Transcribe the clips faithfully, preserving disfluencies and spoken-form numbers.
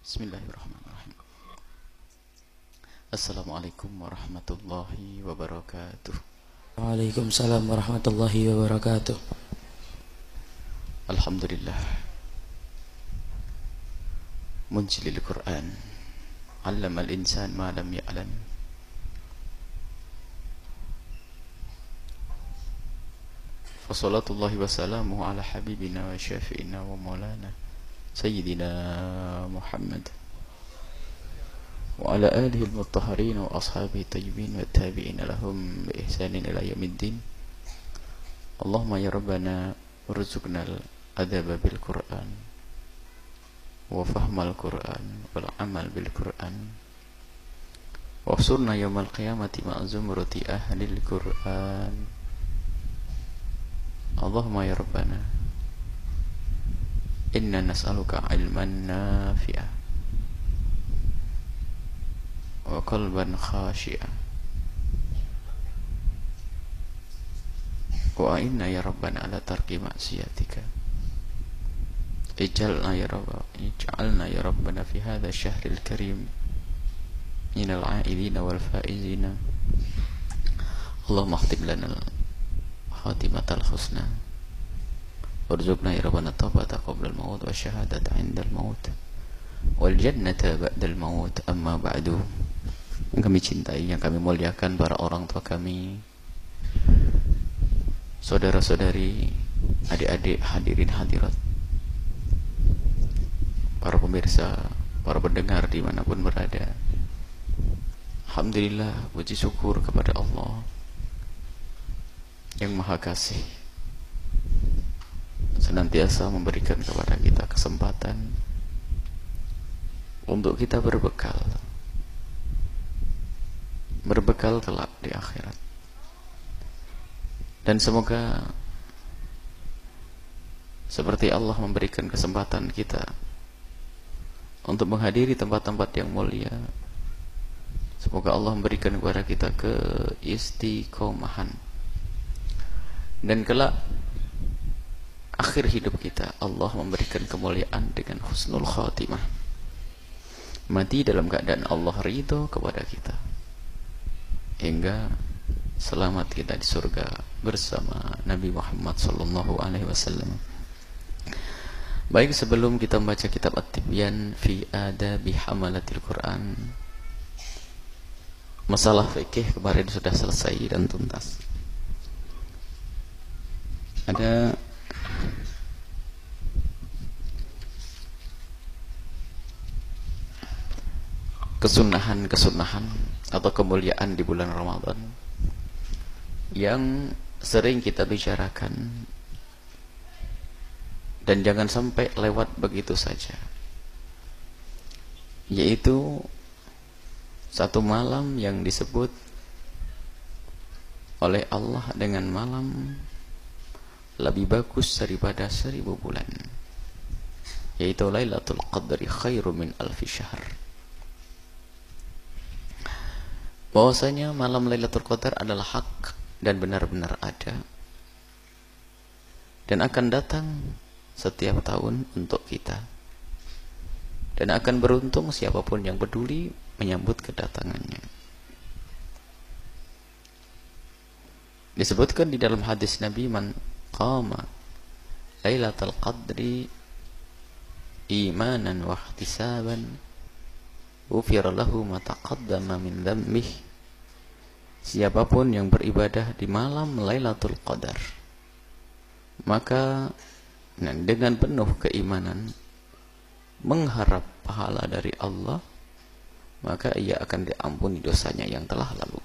Bismillahirrahmanirrahim. Assalamualaikum warahmatullahi wabarakatuh. Waalaikumsalam warahmatullahi wabarakatuh. Alhamdulillah munzilil Qur'an, 'allamal insan ma lam ya'lam. Wassalatullahi wassalamu ala habibina wa syafi'ina wa maulana Sayyidina Muhammad wa ala alihi al-mutahharin wa ashabihi tayyibin wa tabi'in lahum bi ihsanin ila yaumiddin. Allahumma ya rabbana warzuqna al-adaba bil Qur'an wa fahmal Qur'an wal amal bil Qur'an wa surna yawmal qiyamati ma'a zumrati ahlil Qur'an. Allahumma ya rabbana inna nas'aluka ilman nafi'a wa qalban khashi'a wa inna ya rabbana ala tarki ma'siyatika. Ij'alna ya rabbana ij'alna ya rabbana fi hadha asy-syahril karim minal 'ailina wal faizina. Allahumma khtib lana khatimatal husna warzuqna ya rabbana taubata qabla al-maut wa syahadata 'inda al-maut wal jannata ba'da al-maut. Amma ba'du. Yang kami cintai, yang kami muliakan para orang tua kami, saudara-saudari, adik-adik, hadirin hadirat, para pemirsa, para pendengar dimanapun berada. Alhamdulillah, puji syukur kepada Allah yang Maha Kasih, senantiasa memberikan kepada kita kesempatan untuk kita berbekal berbekal kelak di akhirat. Dan semoga seperti Allah memberikan kesempatan kita untuk menghadiri tempat-tempat yang mulia, semoga Allah memberikan kepada kita keistiqomahan, dan kelak akhir hidup kita Allah memberikan kemuliaan dengan husnul khatimah, mati dalam keadaan Allah ridho kepada kita, hingga selamat kita di surga bersama Nabi Muhammad sallallahu alaihi wasallam. Baik, sebelum kita membaca kitab At-Tibyan fi Adabi Hamalatil Quran, masalah fikih kemarin sudah selesai dan tuntas. Ada kesunahan-kesunahan atau kemuliaan di bulan Ramadan yang sering kita bicarakan dan jangan sampai lewat begitu saja, yaitu satu malam yang disebut oleh Allah dengan malam lebih bagus daripada seribu bulan, yaitu Lailatul Qadri khairu min alfi syahr. Bahwasanya malam Lailatul Qadar adalah hak dan benar-benar ada dan akan datang setiap tahun untuk kita, dan akan beruntung siapapun yang peduli menyambut kedatangannya. Disebutkan di dalam hadis Nabi, man qama Lailatul Qadri imanan wa ihtisaban ghufira lahu ma taqaddama min dhanbihi. Siapapun yang beribadah di malam Lailatul Qadar, maka dengan penuh keimanan mengharap pahala dari Allah, maka ia akan diampuni dosanya yang telah lalu.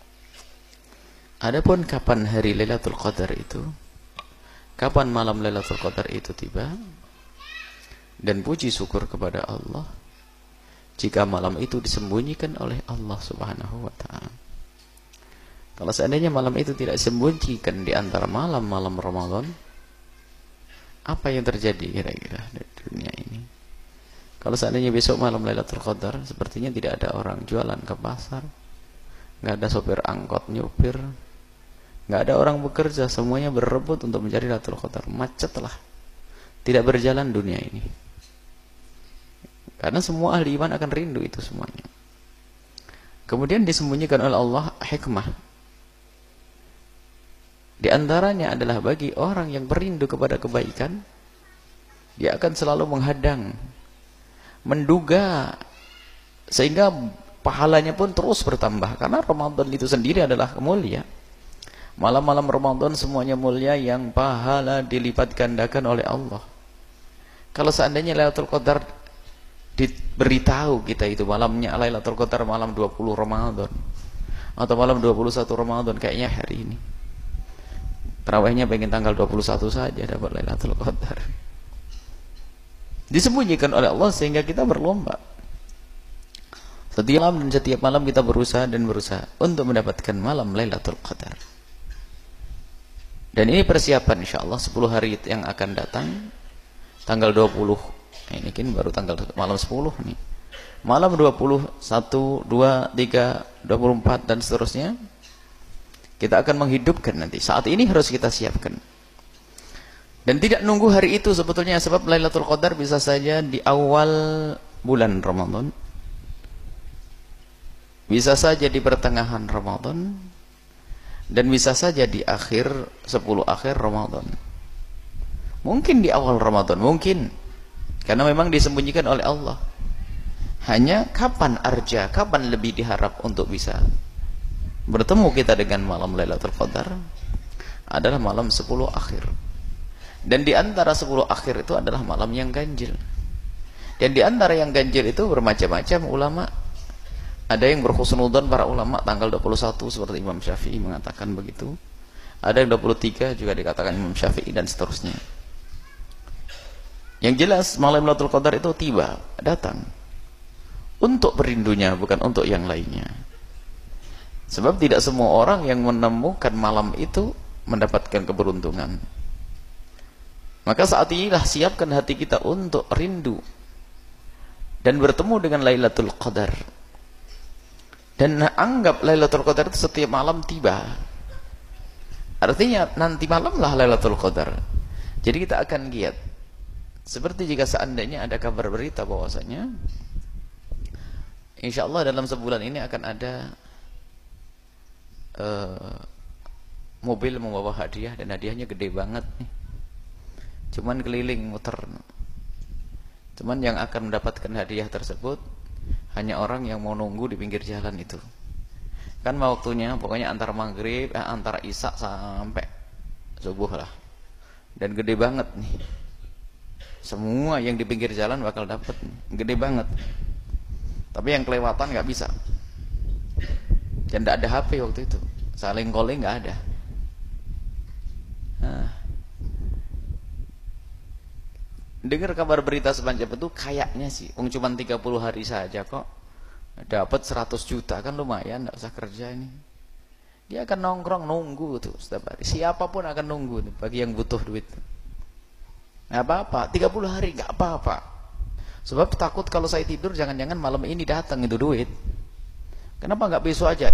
Adapun kapan hari Lailatul Qadar itu, kapan malam Lailatul Qadar itu tiba, dan puji syukur kepada Allah jika malam itu disembunyikan oleh Allah Subhanahu wa ta'ala. Kalau seandainya malam itu tidak disembunyikan di antara malam-malam Ramadan, apa yang terjadi kira-kira di dunia ini? Kalau seandainya besok malam Lailatul Qadar, sepertinya tidak ada orang jualan ke pasar, nggak ada sopir angkot nyupir, nggak ada orang bekerja, semuanya berebut untuk mencari Lailatul Qadar. Macet lah, tidak berjalan dunia ini. Karena semua ahli iman akan rindu itu semuanya. Kemudian disembunyikan oleh Allah hikmah. Di antaranya adalah bagi orang yang berindu kepada kebaikan, dia akan selalu menghadang, menduga, sehingga pahalanya pun terus bertambah. Karena Ramadan itu sendiri adalah mulia. Malam-malam Ramadan semuanya mulia yang pahala dilipat gandakan oleh Allah. Kalau seandainya Lailatul Qadar diberitahu kita itu malamnya Lailatul Qadar malam dua puluh Ramadan atau malam dua puluh satu Ramadan, kayaknya hari ini tarawihnya pengen tanggal dua puluh satu saja dapat Lailatul Qadar. Disembunyikan oleh Allah sehingga kita berlomba. Setiap malam dan setiap malam kita berusaha dan berusaha untuk mendapatkan malam Lailatul Qadar. Dan ini persiapan insyaallah sepuluh hari yang akan datang. Tanggal dua puluh. Ini kan baru tanggal malam sepuluh nih. Malam dua puluh satu, dua, tiga, dua puluh empat dan seterusnya. Kita akan menghidupkan nanti. Saat ini harus kita siapkan. Dan tidak nunggu hari itu sebetulnya, sebab Lailatul Qadar bisa saja di awal bulan Ramadan. Bisa saja di pertengahan Ramadan. Dan bisa saja di akhir sepuluh akhir Ramadan. Mungkin di awal Ramadan, mungkin. Karena memang disembunyikan oleh Allah. Hanya kapan arja, kapan lebih diharap untuk bisa bertemu kita dengan malam Lailatul Qadar adalah malam sepuluh akhir. Dan di antara sepuluh akhir itu adalah malam yang ganjil. Dan di antara yang ganjil itu bermacam-macam ulama. Ada yang berhusnudzon para ulama tanggal dua puluh satu seperti Imam Syafi'i mengatakan begitu. Ada yang dua puluh tiga juga dikatakan Imam Syafi'i dan seterusnya. Yang jelas malam Lailatul Qadar itu tiba, datang untuk perindunya, bukan untuk yang lainnya. Sebab tidak semua orang yang menemukan malam itu mendapatkan keberuntungan. Maka saat inilah siapkan hati kita untuk rindu dan bertemu dengan Lailatul Qadar. Dan anggap Lailatul Qadar itu setiap malam tiba. Artinya nanti malamlah Lailatul Qadar. Jadi kita akan giat. Seperti jika seandainya ada kabar berita bahwasanya insya Allah dalam sebulan ini akan ada uh, mobil membawa hadiah, dan hadiahnya gede banget nih. Cuman keliling muter. Cuman yang akan mendapatkan hadiah tersebut hanya orang yang mau nunggu di pinggir jalan itu. Kan waktunya pokoknya antara maghrib, eh, antara isya sampai subuh lah. Dan gede banget nih. Semua yang di pinggir jalan bakal dapat, gede banget. Tapi yang kelewatan nggak bisa. Dan tidak ada H P waktu itu, saling calling nggak ada. Nah, dengar kabar berita sepanjang itu kayaknya sih, um, cuma tiga puluh hari saja kok dapat seratus juta, kan lumayan, nggak usah kerja ini. Dia akan nongkrong nunggu tuh setiap hari. Siapapun akan nunggu tuh, bagi yang butuh duit. Nggak apa-apa, tiga puluh hari nggak apa-apa. Sebab takut kalau saya tidur jangan-jangan malam ini datang itu duit. Kenapa nggak besok aja?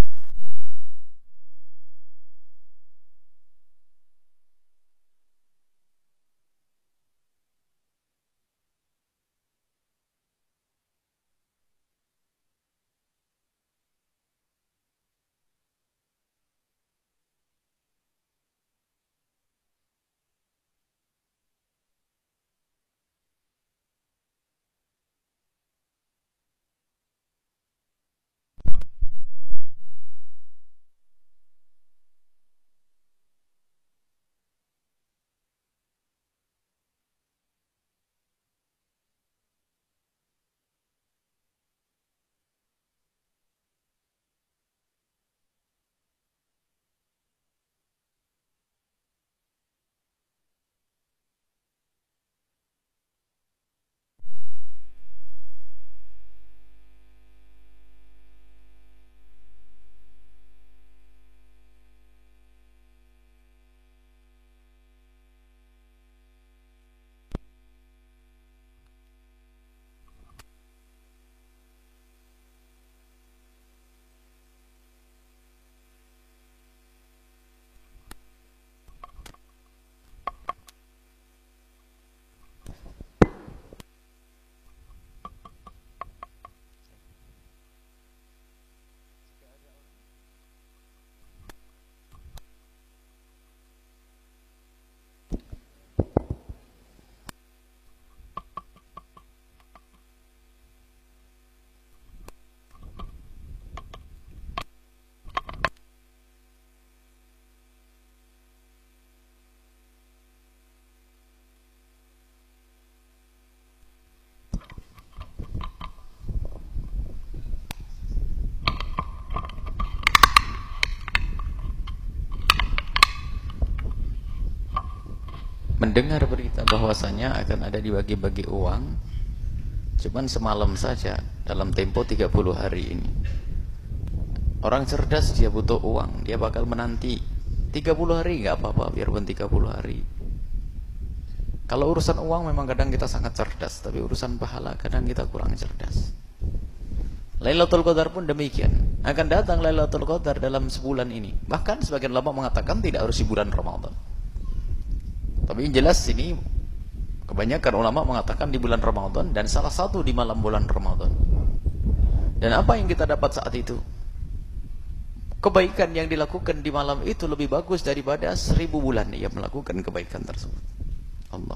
mendengar berita bahwasanya akan ada dibagi-bagi uang, cuman semalam saja dalam tempo tiga puluh hari ini. Orang cerdas dia butuh uang, dia bakal menanti tiga puluh hari, nggak apa-apa biarpun tiga puluh hari. Kalau urusan uang memang kadang kita sangat cerdas, tapi urusan pahala kadang kita kurang cerdas. Lailatul Qadar pun demikian, akan datang Lailatul Qadar dalam sebulan ini. Bahkan sebagian ulama mengatakan tidak harus di bulan Ramadan. Tapi yang jelas ini kebanyakan ulama mengatakan di bulan Ramadan, dan salah satu di malam bulan Ramadan. Dan apa yang kita dapat saat itu? Kebaikan yang dilakukan di malam itu lebih bagus daripada seribu bulan ia melakukan kebaikan tersebut. Allah.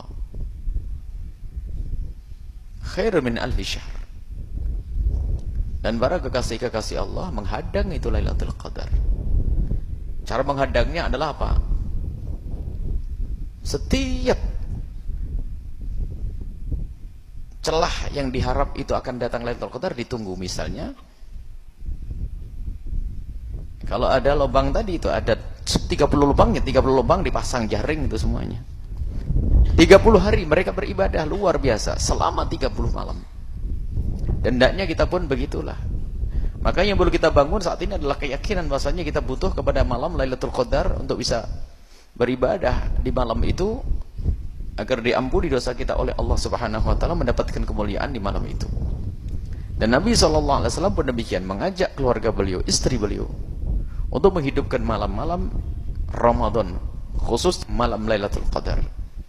Khair min alfi syahr. Dan para kekasih-kekasih Allah menghadang itu Lailatul Qadar. Cara menghadangnya adalah apa? Setiap celah yang diharap itu akan datang Lailatul Qadar ditunggu. Misalnya kalau ada lubang tadi itu ada tiga puluh lubangnya, tiga puluh lubang dipasang jaring itu semuanya. tiga puluh hari mereka beribadah luar biasa selama tiga puluh malam. Dan hendaknya kita pun begitulah. Makanya yang perlu kita bangun saat ini adalah keyakinan bahwasanya kita butuh kepada malam Lailatul Qadar untuk bisa beribadah di malam itu agar diampuni dosa kita oleh Allah Subhanahu wa taala, mendapatkan kemuliaan di malam itu. Dan Nabi sallallahu alaihi wasallam pun demikian, mengajak keluarga beliau, istri beliau untuk menghidupkan malam-malam Ramadan, khusus malam Lailatul Qadar.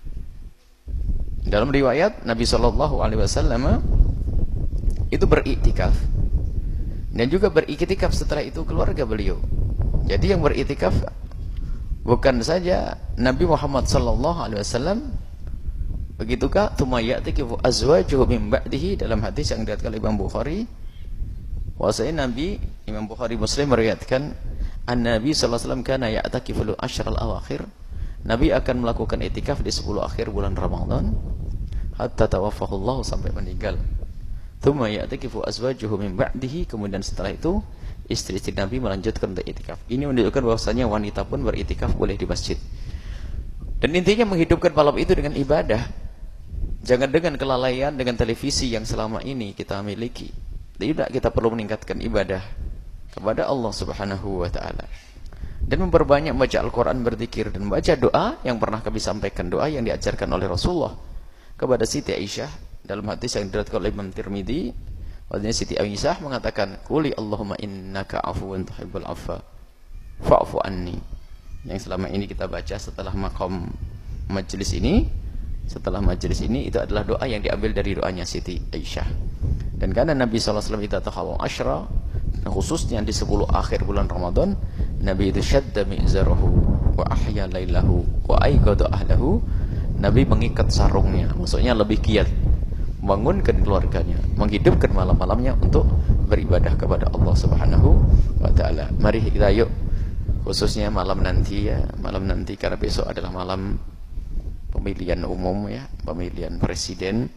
Dalam riwayat Nabi sallallahu alaihi wasallam itu beriktikaf, dan juga beriktikaf setelah itu keluarga beliau. Jadi yang beriktikaf bukan saja Nabi Muhammad sallallahu alaihi wasallam, begitukah tsumma ya'tikifu azwajuhu min ba'dihi, dalam hadis yang diriwayatkan oleh Imam Bukhari bahwasanya Nabi, Imam Bukhari Muslim meriwayatkan an-Nabi sallallahu alaihi wasallam kana ya'takifu al-ashr al-awakhir, Nabi akan melakukan iktikaf di sepuluh akhir bulan Ramadan hatta tawaffahu Allah, sampai meninggal. Tsumma ya'takifu azwajuhu min ba'dihi, kemudian setelah itu istri-istri Nabi melanjutkan untuk iktikaf. Ini menunjukkan bahwasanya wanita pun beriktikaf boleh di masjid. Dan intinya menghidupkan malam itu dengan ibadah. Jangan dengan kelalaian dengan televisi yang selama ini kita miliki. Tidak, kita perlu meningkatkan ibadah kepada Allah Subhanahu wa taala. Dan memperbanyak baca Al-Qur'an, berzikir, dan baca doa yang pernah kami sampaikan, doa yang diajarkan oleh Rasulullah kepada Siti Aisyah dalam hadis yang diriwayatkan oleh Imam Tirmidzi. Waktunya Siti Aisyah mengatakan, "Quli Allahumma innaka afuwun tuhibbul afwa fa'fu anni." Yang selama ini kita baca setelah maqam majelis ini, setelah majelis ini, itu adalah doa yang diambil dari doanya Siti Aisyah. Dan karena Nabi sallallahu alaihi wasallam itu tahawal asyra, khususnya di sepuluh akhir bulan Ramadan, Nabi itu syadda mi'zarahu wa ahya lailahu wa aygada ahlahu. Nabi mengikat sarungnya, maksudnya lebih giat membangunkan keluarganya, menghidupkan malam-malamnya untuk beribadah kepada Allah Subhanahu wa taala. Mari kita yuk, khususnya malam nanti ya, malam nanti karena besok adalah malam pemilihan umum ya, pemilihan presiden.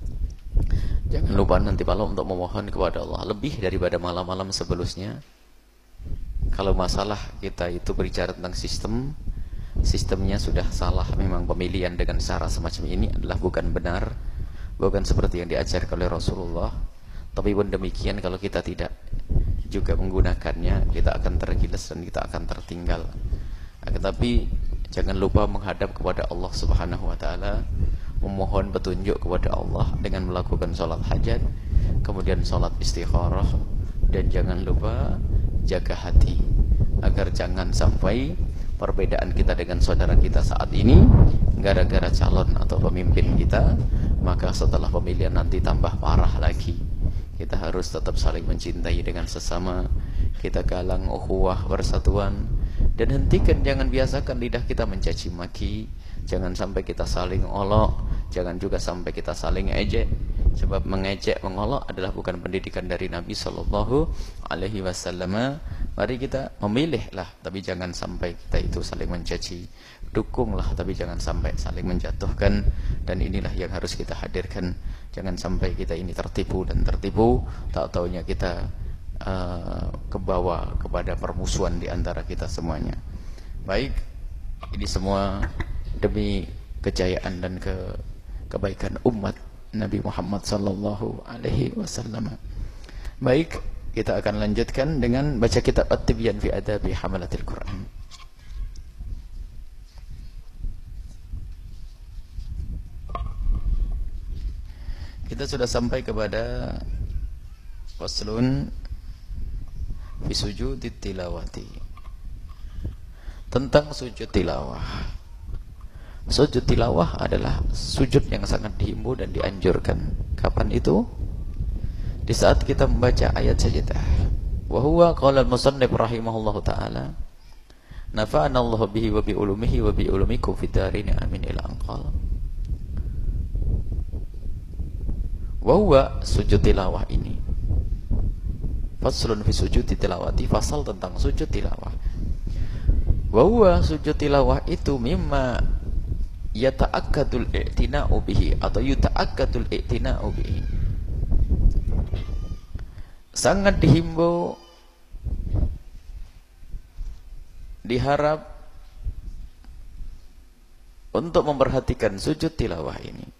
Jangan lupa nanti malam untuk memohon kepada Allah lebih daripada malam-malam sebelumnya. Kalau masalah kita itu berbicara tentang sistem, sistemnya sudah salah. Memang pemilihan dengan cara semacam ini adalah bukan benar, bukan seperti yang diajarkan oleh Rasulullah. Tapi pun demikian, kalau kita tidak juga menggunakannya, kita akan tergilas dan kita akan tertinggal. Tetapi jangan lupa menghadap kepada Allah Subhanahu wa taala, memohon petunjuk kepada Allah dengan melakukan sholat hajat, kemudian sholat istikharah, dan jangan lupa jaga hati agar jangan sampai perbedaan kita dengan saudara kita saat ini gara-gara calon atau pemimpin kita, maka setelah pemilihan nanti tambah parah lagi. Kita harus tetap saling mencintai dengan sesama, kita galang ukhuwah persatuan, dan hentikan, jangan biasakan lidah kita mencaci maki, jangan sampai kita saling olok, jangan juga sampai kita saling ejek. Sebab mengejek, mengolok adalah bukan pendidikan dari Nabi sallallahu alaihi wasallam. Mari kita memilihlah, tapi jangan sampai kita itu saling mencaci. Dukunglah, tapi jangan sampai saling menjatuhkan. Dan inilah yang harus kita hadirkan. Jangan sampai kita ini tertipu dan tertipu, tak taunya kita uh, kebawa kepada permusuhan di antara kita semuanya. Baik, ini semua demi kejayaan dan ke kebaikan umat Nabi Muhammad sallallahu alaihi wasallam. Baik, kita akan lanjutkan dengan baca kitab At-Tibyan fi Adabi Hamalatil Quran. Kita sudah sampai kepada faslun fi sujudit tilawati, tentang sujud tilawah. Sujud tilawah adalah sujud yang sangat dihimbau dan dianjurkan. Kapan itu? Di saat kita membaca ayat sajadah. Wa huwa qala al-musannif rahimahullahu taala, nafa'ana Allah bihi wa bi ulumihi wa bi ulumikum fid darin amin ila anqal. Wa huwa sujud tilawah ini. Faslun fi sujud tilawati, fasal tentang sujud tilawah. Wa huwa sujud tilawah itu mimma yata'akkadul i'tina'u bihi atau yuta'akkadul i'tina'u bihi, sangat dihimbau, diharap untuk memperhatikan sujud tilawah ini.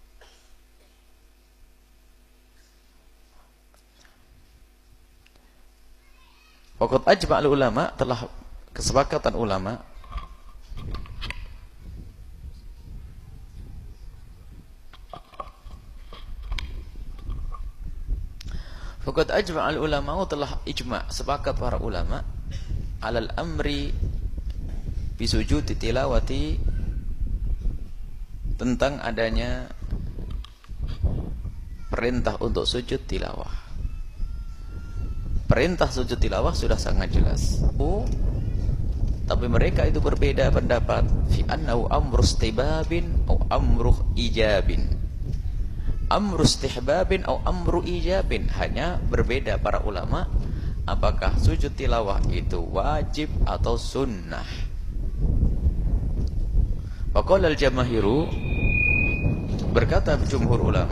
Waqad ajma'al ulama, telah kesepakatan ulama Faqad ajma'al ulama, telah ijma', sepakat para ulama, alal amri bisujudi tilawati, tentang adanya perintah untuk sujud tilawah. Perintah sujud tilawah sudah sangat jelas. Oh, tapi mereka itu berbeda pendapat fi annahu amru istibabin atau amru ijabin. Amru istihbabin atau amru ijabin, hanya berbeda para ulama apakah sujud tilawah itu wajib atau sunnah. Faqala al-jamahiru, berkata jumhur ulama,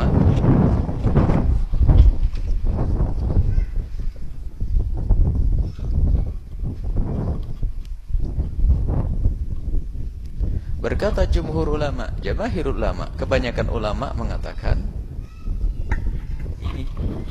berkata jumhur ulama, jamahirul ulama, kebanyakan ulama mengatakan ini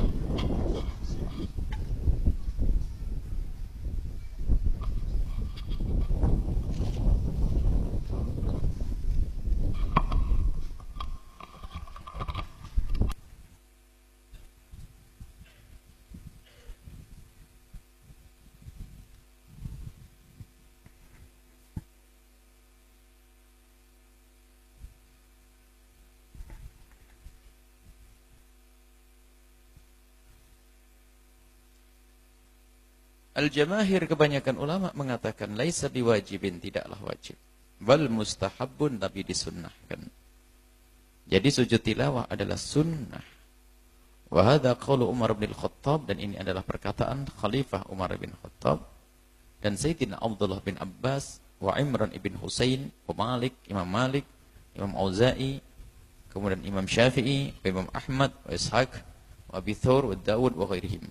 al-jamahir, kebanyakan ulama mengatakan laisa biwajibin, tidaklah wajib, bal mustahabun, tapi disunnahkan. Jadi sujud tilawah adalah sunnah. Wa hadza qaulu Umar bin Khattab, dan ini adalah perkataan Khalifah Umar bin Khattab dan Sayyidina Abdullah bin Abbas wa Imran ibn Husain wa Malik, Imam Malik, Imam Auza'i, kemudian Imam Syafi'i, Imam Ahmad wa Ishaq wa Abi Thawr wa Dawud wa ghairihim.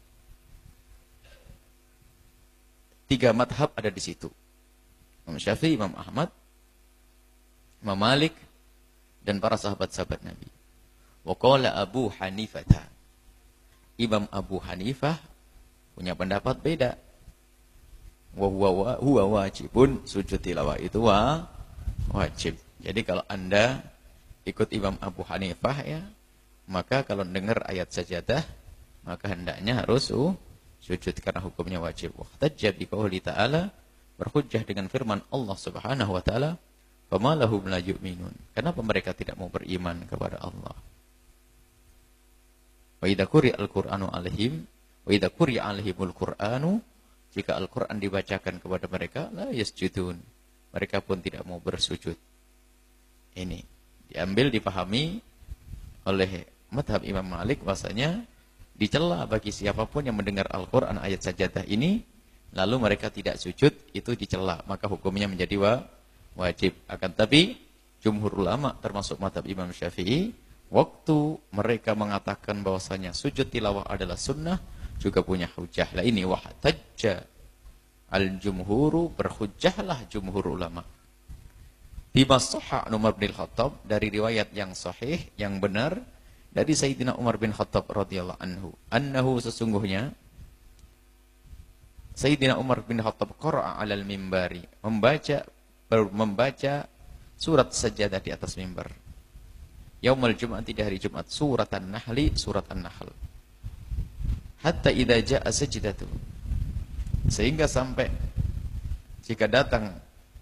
Tiga madhab ada di situ. Imam Syafi'i, Imam Ahmad, Imam Malik, dan para sahabat-sahabat Nabi. Wa qala Abu Hanifah, Imam Abu Hanifah punya pendapat beda. Wa huwa huwa wajibun, sujud tilawah itu wa, wajib. Jadi kalau Anda ikut Imam Abu Hanifah ya, maka kalau dengar ayat sajadah, maka hendaknya harus uh, sujud karena hukumnya wajib. Wahtajja bi qouli ta'ala, berhujjah dengan firman Allah Subhanahu wa taala, "Fama lahum la yu'minun." Kenapa mereka tidak mau beriman kepada Allah? Wa idza quri'al Qur'anu 'alaihim wa idza quri'a 'alaihimul Qur'anu, jika Al-Qur'an dibacakan kepada mereka, la yasjudun, mereka pun tidak mau bersujud. Ini diambil, dipahami oleh madhab Imam Malik bahasanya dicela bagi siapapun yang mendengar Al-Quran ayat sajadah ini lalu mereka tidak sujud, itu dicela, maka hukumnya menjadi wa, wajib. Akan tapi jumhur ulama termasuk madhab Imam Syafi'i, waktu mereka mengatakan bahwasanya sujud tilawah adalah sunnah, juga punya hujah. Lah ini wahtajja al-jumhuru, berhujjahlah jumhur ulama. Bima sahha Umar bin Khattab, dari riwayat yang sahih, yang benar dari Sayyidina Umar bin Khattab radhiyallahu anhu, annahu sesungguhnya Sayyidina Umar bin Khattab qara'a 'alal mimbari, membaca membaca surat sajadah di atas mimbar. Yaumul Jum'ati, di hari Jumat, surat An-Nahli, surat An-Nahl. Hatta idza jaa sajdatu, sehingga sampai jika datang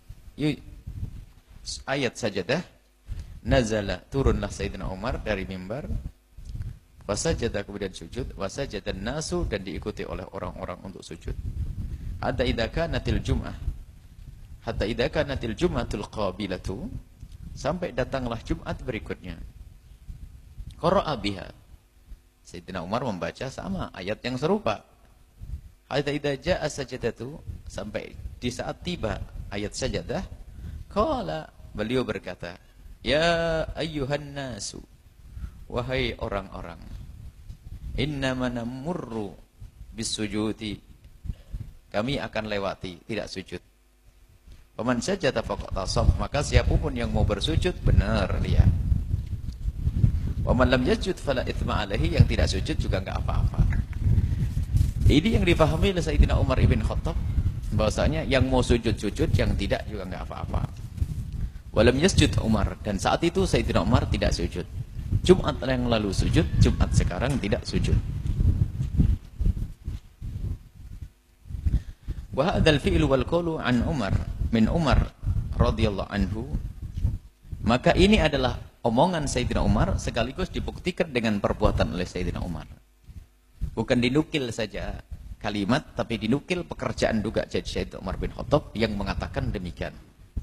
ayat sajadah, nazala, turunlah Sayyidina Umar dari mimbar, wasajada, kemudian sujud, wasajadan nasu, dan diikuti oleh orang-orang untuk sujud. Hatta idza kanatil jum'ah, hatta idza kanatil jum'atul qabilatu, sampai datanglah Jumat berikutnya. Qara'a biha, Sayyidina Umar membaca sama ayat yang serupa. Hatta idza jaa sajadatu, sampai di saat tiba ayat sajadah, qala, beliau berkata, ya ayyuhan nasu, wahai orang-orang, innama namurru bisujudi, kami akan lewati, tidak sujud. Faman sajada faqad tasab, maka siapapun yang mau bersujud, benar dia. Waman lam yasjud fala itsma alaihi, yang tidak sujud juga enggak apa-apa. Ini yang dipahami oleh Sayyidina Umar ibn Khattab, bahwasanya yang mau sujud-sujud, yang tidak juga enggak apa-apa. Walam yasjud Umar, dan saat itu Sayyidina Umar tidak sujud. Jumat yang lalu sujud, Jumat sekarang tidak sujud. Wa hadzal fi'lu wal qawlu an Umar min Umar radhiyallahu anhu, maka ini adalah omongan Sayyidina Umar sekaligus dibuktikan dengan perbuatan oleh Sayyidina Umar. Bukan dinukil saja kalimat, tapi dinukil pekerjaan juga jadi Sayyidina Umar bin Khattab yang mengatakan demikian.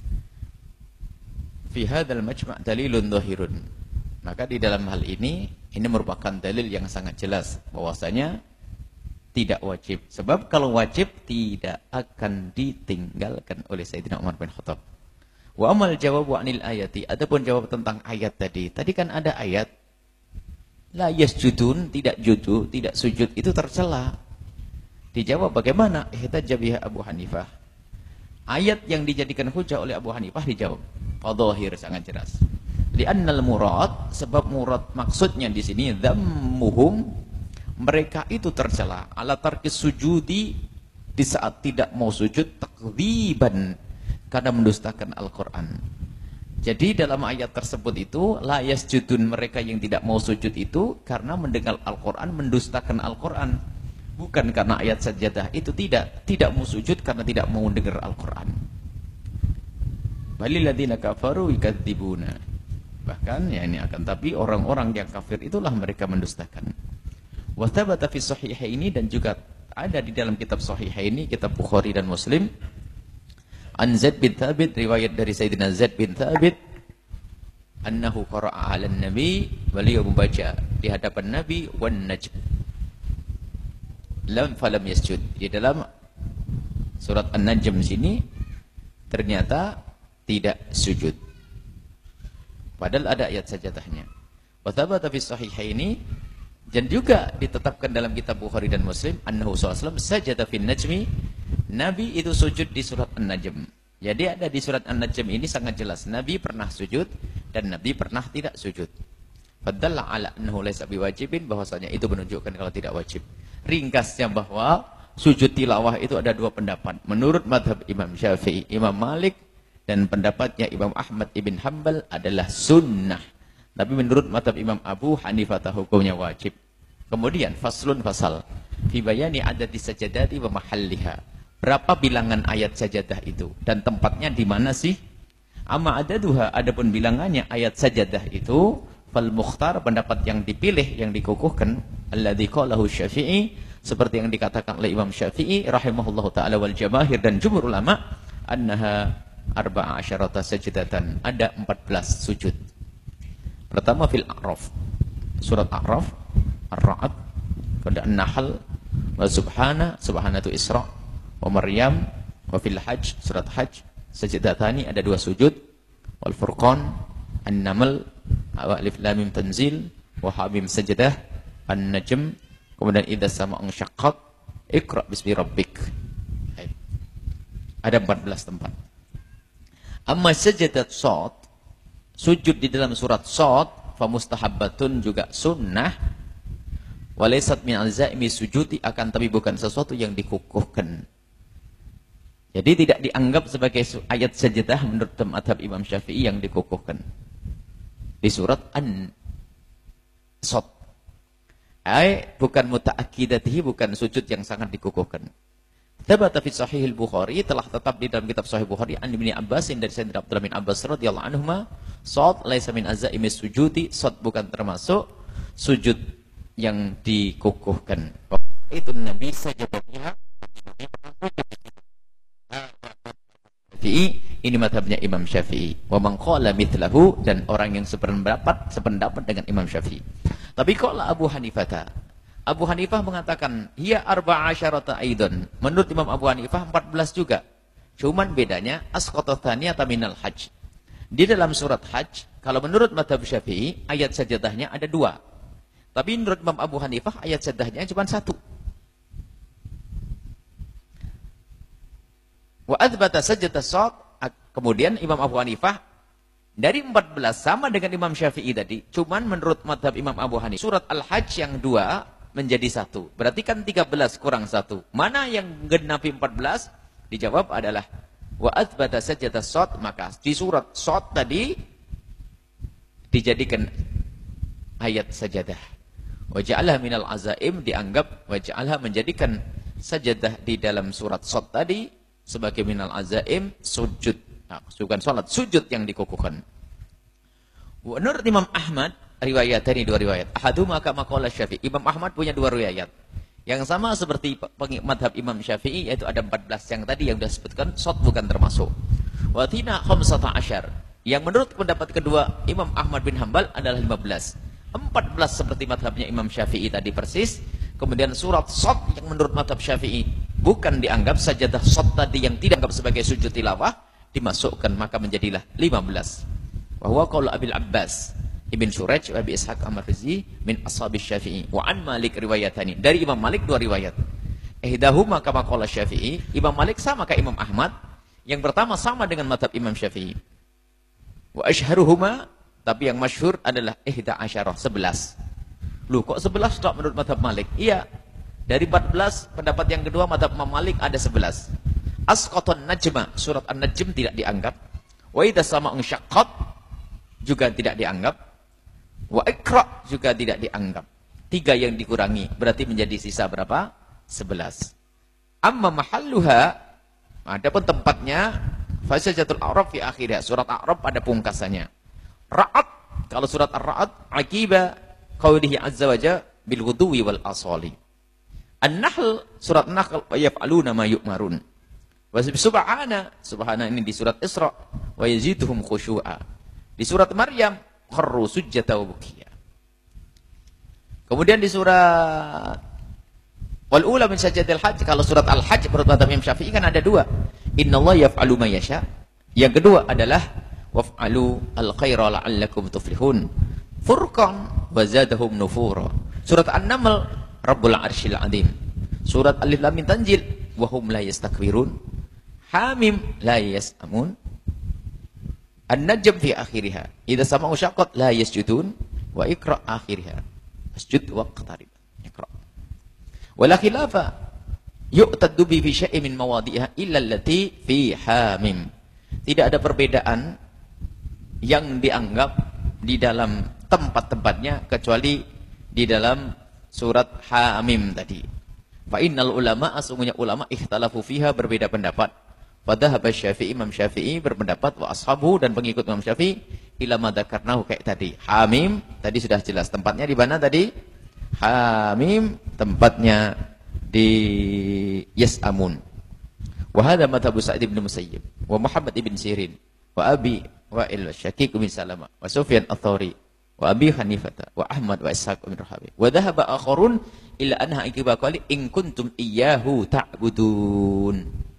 Fi hadzal majma' dalilun dhahirun, maka di dalam hal ini ini merupakan dalil yang sangat jelas bahwasanya tidak wajib. Sebab kalau wajib tidak akan ditinggalkan oleh Sayyidina Umar bin Khattab. Wa amal jawabu anil ayati, adapun jawab tentang ayat tadi. Tadi kan ada ayat la yasjudun, tidak judul, tidak sujud, itu tercela. Dijawab bagaimana? Ihtajja biha Abu Hanifah. Ayat yang dijadikan hujah oleh Abu Hanifah dijawab. Fadhahir, sangat jelas. Li'annal murad, sebab murad maksudnya di sini dzammuhum, mereka itu tercela ala tarkis sujudi, di saat tidak mau sujud, takdziban, karena mendustakan Al-Qur'an. Jadi dalam ayat tersebut itu la yasjudun, mereka yang tidak mau sujud itu karena mendengar Al-Qur'an, mendustakan Al-Qur'an. Bukan karena ayat sajadah itu tidak tidak mau sujud karena tidak mau mendengar Al-Qur'an. Balil ladzina kafaru yakadzibuna. Bahkan ya ini akan tapi orang-orang yang kafir itulah mereka mendustakan. Wa thabata fi sahihaini, dan juga ada di dalam kitab sahihaini, kitab Bukhari dan Muslim, an Zaid bin Thabit, riwayat dari Sayyidina Zaid bin Thabit, annahu qara'a 'alan nabi, beliau membaca di hadapan Nabi, wan najm lam falam yasjud. Di dalam surat An-Najm sini ternyata tidak sujud, padahal ada ayat sajadahnya. Wa thabata fi sahihaini, dan juga ditetapkan dalam kitab Bukhari dan Muslim, annahu sallallahu alaihi wasallam sajada fin najmi, Nabi itu sujud di surat An-Najm. Jadi ada di surat An-Najm ini sangat jelas Nabi pernah sujud dan Nabi pernah tidak sujud. Fadalla ala annahu laysa biwajibin, bahwasanya itu menunjukkan kalau tidak wajib. Ringkasnya bahwa sujud tilawah itu ada dua pendapat. Menurut madhab Imam Syafi'i, Imam Malik, dan pendapatnya Imam Ahmad ibn Hanbal adalah sunnah. Tapi menurut madhab Imam Abu Hanifah hukumnya wajib. Kemudian faslun fasal fi bayani adadi sajadati wa mahalliha. Berapa bilangan ayat sajadah itu dan tempatnya di mana sih? Amma adaduha, adapun bilangannya ayat sajadah itu, fal mukhtar, pendapat yang dipilih, yang dikukuhkan, alladzi qalahu Syafi'i, seperti yang dikatakan oleh Imam Syafi'i rahimahullahu taala wal jamaahir dan jumhur ulama, annaha arba'a asyarata sajdatan, ada empat belas sujud. Pertama fil A'raf, surat A'raf, Ar-Ra'd, kemudian An-Nahl, wa subhana, subhana itu Isra, wa Maryam, wa fil Hajj, surat Hajj, sajdatani, ada dua sujud, wal Furqan, An-Naml, wa Alif Lam Mim Tanzil, wa Hamim sajdah, An-Najm, kemudian idza sama'un syaqqat, Iqra bismi rabbik. Ada empat belas tempat. Amma sajadat shad, sujud di dalam surat shad, fa mustahabbatun juga sunnah, walaysat min alzaimi sujudi, akan tapi bukan sesuatu yang dikukuhkan. Jadi tidak dianggap sebagai ayat sajadah menurut mazhab Imam Syafi'i yang dikukuhkan. Di surat An-Shad. Ai bukan muta'akkidatihi, bukan sujud yang sangat dikukuhkan. Thabata fi Sahih al-Bukhari, telah tetap di dalam kitab Sahih Bukhari an Ibnu Abbas dari Sayyidina Abdullah bin Abbas radhiyallahu anhuma, shad laisa min azaimi sujudi, shad bukan termasuk sujud yang dikukuhkan. Itu Nabi sajadahnya Syafi'i, ini mazhabnya Imam Syafi'i. Wa man qala mithlahu, dan orang yang sependapat sependapat dengan Imam Syafi'i. Tapi qala Abu Hanifah, Abu Hanifah mengatakan hiya arba'a asyarata aidan. Menurut Imam Abu Hanifah empat belas juga. Cuman bedanya asqata thaniyata minal hajj. Di dalam surat Hajj, kalau menurut mazhab Syafi'i ayat sajadahnya ada dua. Tapi menurut Imam Abu Hanifah ayat sajadahnya cuma satu. Wa athbata sajdatas shad, kemudian Imam Abu Hanifah dari empat belas sama dengan Imam Syafi'i tadi, cuman menurut mazhab Imam Abu Hanifah surat Al-Hajj yang dua menjadi satu. Berarti kan tiga belas kurang satu. Mana yang genapi empat belas? Dijawab adalah wa athbata sajdatas shad, maka di surat Shad tadi dijadikan ayat sajadah. Wa ja'alha minal azaim, dianggap wa ja'alha menjadikan sajadah di dalam surat Shad tadi sebagai minal azaim, sujud. Nah, bukan salat, sujud yang dikukuhkan. Menurut Imam Ahmad, riwayat ini dua riwayat. Ahadu maka maqala Syafi'i. Imam Ahmad punya dua riwayat. Yang sama seperti madhab Imam Syafi'i, yaitu ada empat belas yang tadi yang sudah disebutkan, shad bukan termasuk. Wa tina khamsata asyar. Yang menurut pendapat kedua Imam Ahmad bin Hanbal adalah lima belas. empat belas seperti madhabnya Imam Syafi'i tadi persis. Kemudian surat shad yang menurut madhab Syafi'i bukan dianggap sajadah shad tadi yang tidak dianggap sebagai sujud tilawah, dimasukkan, maka menjadilah lima belas. Wa huwa qaul Abil Abbas Ibn Suraj wa Abi Ishaq Ar-Razi min ashabi Syafi'i wa an Malik riwayatani. Dari Imam Malik dua riwayat. Ihdahuma kama qala Syafi'i. Imam Malik sama kayak Imam Ahmad. Yang pertama sama dengan madhab Imam Syafi'i. Wa ashharuhuma, tapi yang masyhur adalah ihda asyarah, sebelas. Loh, kok sebelas tak menurut madhab Malik? Iya. Dari empat belas, pendapat yang kedua madhab Imam Malik ada sebelas. Asqatun najma, surat An-Najm tidak dianggap. Wa idza sama'un syaqqat juga tidak dianggap. Wa ikra juga tidak dianggap. Tiga yang dikurangi, berarti menjadi sisa berapa? sebelas. Amma mahalluha, adapun tempatnya fasajatul a'raf fi akhirnya, surat A'raf pada pungkasannya. Ra'ad, kalau surat Ar-Ra'ad akiba qaulihi azza wa jalla bil ghudwi wal asali. An-Nahl, surat Nahl, wa yaf'aluna ma yu'marun. Wa subhana, subhana ini di surat Isra, wa yaziduhum khusyu'a. Di surat Maryam kharru sujjata wa bukiya. Kemudian di surat wal ula min sajdatil hajj, kalau surat Al-Hajj menurut mazhab Imam Syafi'i kan ada dua. Innallaha yaf'alu ma yasha. Yang kedua adalah waf'alu al-khaira la'allakum tuflihun. Furqan wa zadahum nufura. Surat An-Naml Rabbul Arsyil Azim. Surat Alif Lam Mim Tanzil wa hum la yastakbirun. Hamim la yas'amun. An-Najm fi akhiriha. Idza sama'u syaqqat la yasjudun wa iqra akhiriha. Asjud waqtarib. Iqra. Wala khilafa yu'taddu bi fi syai'in min mawadi'iha illa allati fi hamim. Tidak ada perbedaan yang dianggap di dalam tempat-tempatnya kecuali di dalam surat Hamim tadi. Fa innal ulama, asungguhnya ulama ikhtalafu fiha, berbeda pendapat. Fadhahaba Syafi'i, Imam Syafi'i berpendapat, wa ashabu, dan pengikut Imam Syafi'i, ila ma dzakarnahu, kayak tadi. Hamim tadi sudah jelas tempatnya di mana tadi? Hamim tempatnya di Yas'amun. Wa hadha madhhabu Sa'id bin Musayyib wa Muhammad ibn Sirin wa Abi Wa'il wa Syaqiq bin Salamah wa Sufyan Ats-Tsauri wa Abi Hanifah wa Ahmad wa Ishaq bin Rahawi. Wa dhahaba akharun illa anha ikiba qali in kuntum iyyahu ta'budun.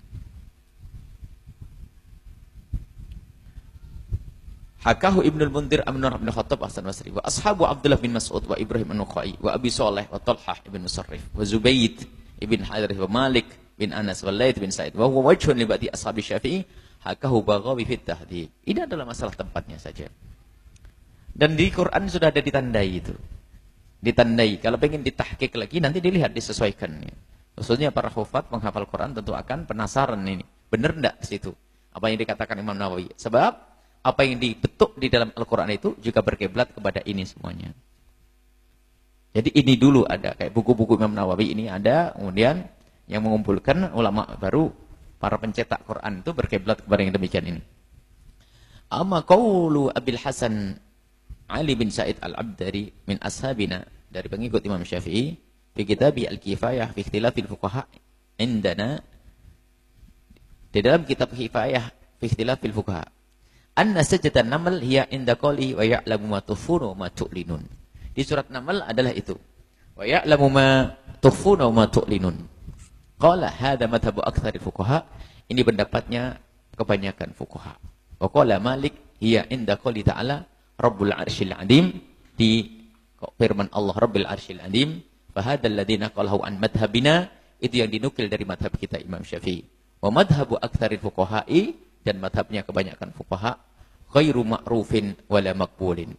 Hakahu Ibnul Munzir Amnur bin Khattab Hasan Basri wa ashabu Abdullah bin Mas'ud wa Ibrahim an-Nukhai wa Abi Shalih wa Talhah ibn Musarrif wa Zubayd ibn Hadirith wa Malik bin Anas wa Laits bin Sa'id wa huwa wajhun li ba'di ashabi Syafi'i hakahu baghawi fit tahdhib. Ini adalah masalah tempatnya saja. Dan di Quran sudah ada ditandai itu. Ditandai. Kalau pengen ditahqiq lagi nanti dilihat disesuaikan. Khususnya para hufaz menghafal Quran tentu akan penasaran ini. Benar enggak ke situ? Apa yang dikatakan Imam Nawawi? Sebab apa yang dibentuk di dalam Al-Quran itu juga berkiblat kepada ini semuanya. Jadi ini dulu ada kayak buku-buku Imam Nawawi ini ada, kemudian yang mengumpulkan ulama baru para pencetak Quran itu berkiblat kepada yang demikian ini. Amma qaulu Abil Hasan Ali bin Sa'id Al-Abdari min ashabina, dari pengikut Imam Syafi'i, fi kitabi Al-Kifayah fi ikhtilafil fuqaha indana, di dalam kitab Kifayah fi ikhtilafil fuqaha, anna sajatan naml hiya inda qali wa ya'lamu ma tufunu ma tu'linun. Di surat Naml adalah itu. Wa ya'lamu ma tufunu ma tu'linun. Qala hadha madhhabu aktsaril fuqaha. Ini pendapatnya kebanyakan fuqaha. Wa qala Malik hiya inda qali ta'ala Rabbul Arsyil Azim, di firman Allah Rabbul Arsyil Azim, fa hadzal ladzi naqalahu an madhhabina, itu yang dinukil dari madhab kita Imam Syafi'i. Wa madhhabu aktsaril fuqaha'i, dan madhabnya kebanyakan fuqaha, ghairu ma'rufin wala maqbulin.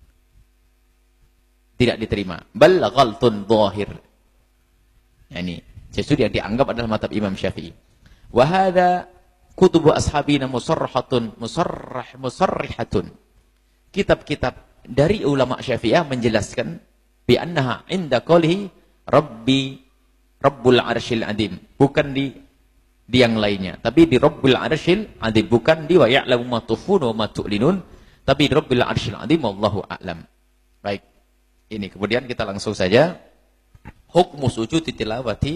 Tidak diterima. Bal ghaltun dhahir. Yani sesuatu yang dianggap adalah madhab Imam Syafi'i. Wa hadza kutubu ashabina musarrahatun musarrah musarrihatun. Kitab-kitab dari ulama Syafi'iyah menjelaskan bi annaha inda qawlihi Rabbi Rabbul Arsyil Azim, bukan di di yang lainnya, tapi di Rabbul Arsyil Azim, bukan di wa ya'lamu ma tufunu wa ma tu'linun, tapi di Rabbul Arsyil Azim, wallahu a'lam. Baik. Ini kemudian kita langsung saja hukmu sujud tilawati.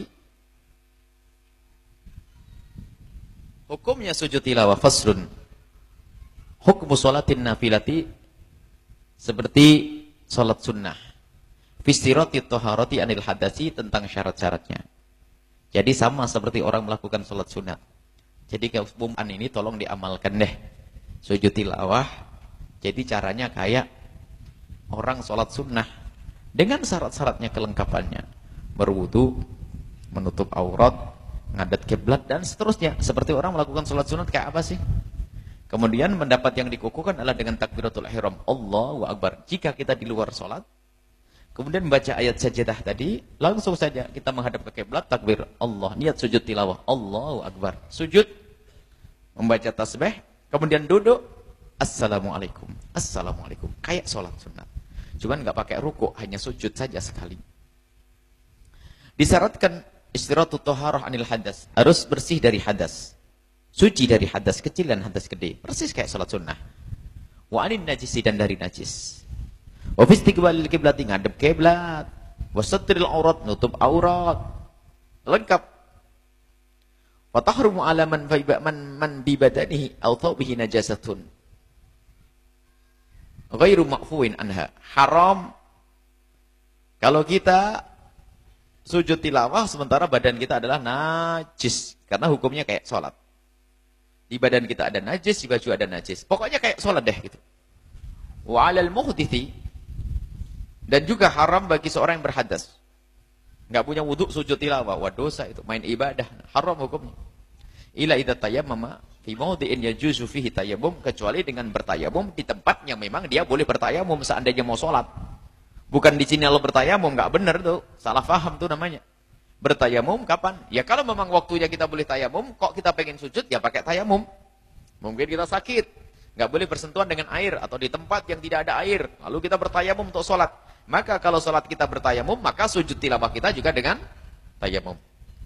Hukumnya sujud tilawah, faslun. Hukmu sholatin nafilati, seperti salat sunnah. Fistirati taharati anil hadasi, tentang syarat-syaratnya. Jadi sama seperti orang melakukan salat sunat. Jadi keumuman ini tolong diamalkan deh. Sujud tilawah, jadi caranya kayak orang salat sunnah. Dengan syarat-syaratnya, kelengkapannya. Berwudu, menutup aurat, ngadat kiblat, dan seterusnya. Seperti orang melakukan salat sunat kayak apa sih? Kemudian mendapat yang dikukuhkan adalah dengan takbiratul ihram, Allahu Akbar. Jika kita di luar sholat, kemudian membaca ayat sajadah tadi, langsung saja kita menghadap ke kiblat, takbir Allah, niat sujud tilawah, Allahu Akbar. Sujud, membaca tasbih, kemudian duduk, Assalamualaikum, Assalamualaikum. Kayak sholat sunat. Cuman nggak pakai ruku, hanya sujud saja sekali. Disyaratkan istirahatut thaharah anil hadas, harus bersih dari hadas. Suci dari hadas kecil dan hadas gede. Persis kayak salat sunnah. Wa anin najisi, dan dari najis. Wa fi istiqbalil qiblat, ngadep kiblat. Wa satril aurat, nutup aurat. Lengkap. Wa tahrumu ala man man man bi badanihi aw thawbihi najasatun ghairu ma'fuin anha. Haram kalau kita sujud tilawah sementara badan kita adalah najis, karena hukumnya kayak salat. Di badan kita ada najis, di baju ada najis. Pokoknya kayak sholat deh gitu. Wa 'alal muhdithi, dan juga haram bagi seorang yang berhadas. Enggak punya wudu sujud tilawah, wah dosa itu, main ibadah, haram hukumnya. Ila idza tayammama fi mawdi'in yajuzu fihi tayammum, kecuali dengan bertayamum di tempat yang memang dia boleh bertayamum seandainya mau sholat. Bukan di sini lo bertayamum, enggak benar tuh, salah paham tuh namanya. Bertayamum kapan? Ya kalau memang waktunya kita boleh tayamum, kok kita pengen sujud, ya pakai tayamum. Mungkin kita sakit, nggak boleh bersentuhan dengan air, atau di tempat yang tidak ada air, lalu kita bertayamum untuk sholat. Maka kalau sholat kita bertayamum, maka sujud tilawah kita juga dengan tayamum.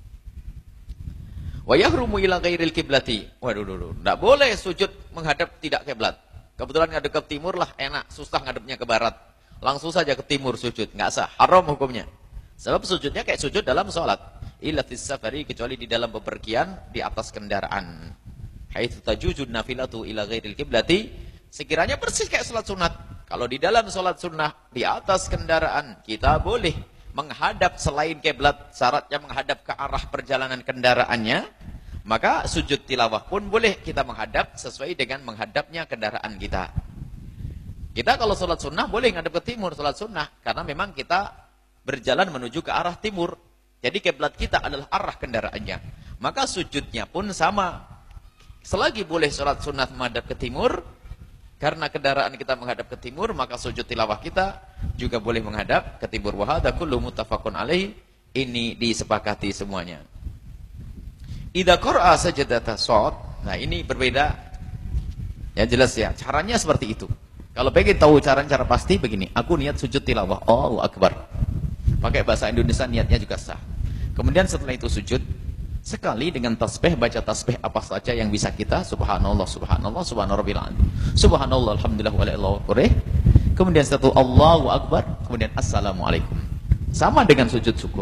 Wa yahrumu ila ghairil kiblati. Waduh, waduh, nggak boleh sujud menghadap tidak kiblat. Kebetulan ngadep ke timur lah enak, susah ngadepnya ke barat. Langsung saja ke timur sujud, nggak sah, haram hukumnya. Sebab sujudnya kayak sujud dalam sholat. Illa fis safari, kecuali di dalam bepergian di atas kendaraan. Haitsu tajuzun nafilatu ila ghairil kiblati, sekiranya persis kayak sholat sunat. Kalau di dalam sholat sunnah di atas kendaraan, kita boleh menghadap selain kiblat, syaratnya menghadap ke arah perjalanan kendaraannya, maka sujud tilawah pun boleh kita menghadap sesuai dengan menghadapnya kendaraan kita. Kita kalau sholat sunnah boleh ngadep ke timur sholat sunnah, karena memang kita berjalan menuju ke arah timur. Jadi kiblat kita adalah arah kendaraannya. Maka sujudnya pun sama. Selagi boleh sholat sunat menghadap ke timur, karena kendaraan kita menghadap ke timur, maka sujud tilawah kita juga boleh menghadap ke timur. Wa hadza kullu muttafaqun alaih. Ini disepakati semuanya. Idza qara'a sajdata shad. Nah, ini berbeda. Ya jelas ya, caranya seperti itu. Kalau pengen tahu cara cara pasti begini, aku niat sujud tilawah, Allahu akbar. Pakai bahasa Indonesia niatnya juga sah. Kemudian setelah itu sujud, sekali dengan tasbih, baca tasbih apa saja yang bisa kita, subhanallah, subhanallah, subhanarabbil azim. Subhanallah, alhamdulillah, wa la ilaha illallah. Kemudian satu Allahu akbar, kemudian assalamualaikum. Sama dengan sujud syukur.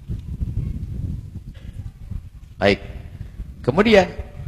Baik. Kemudian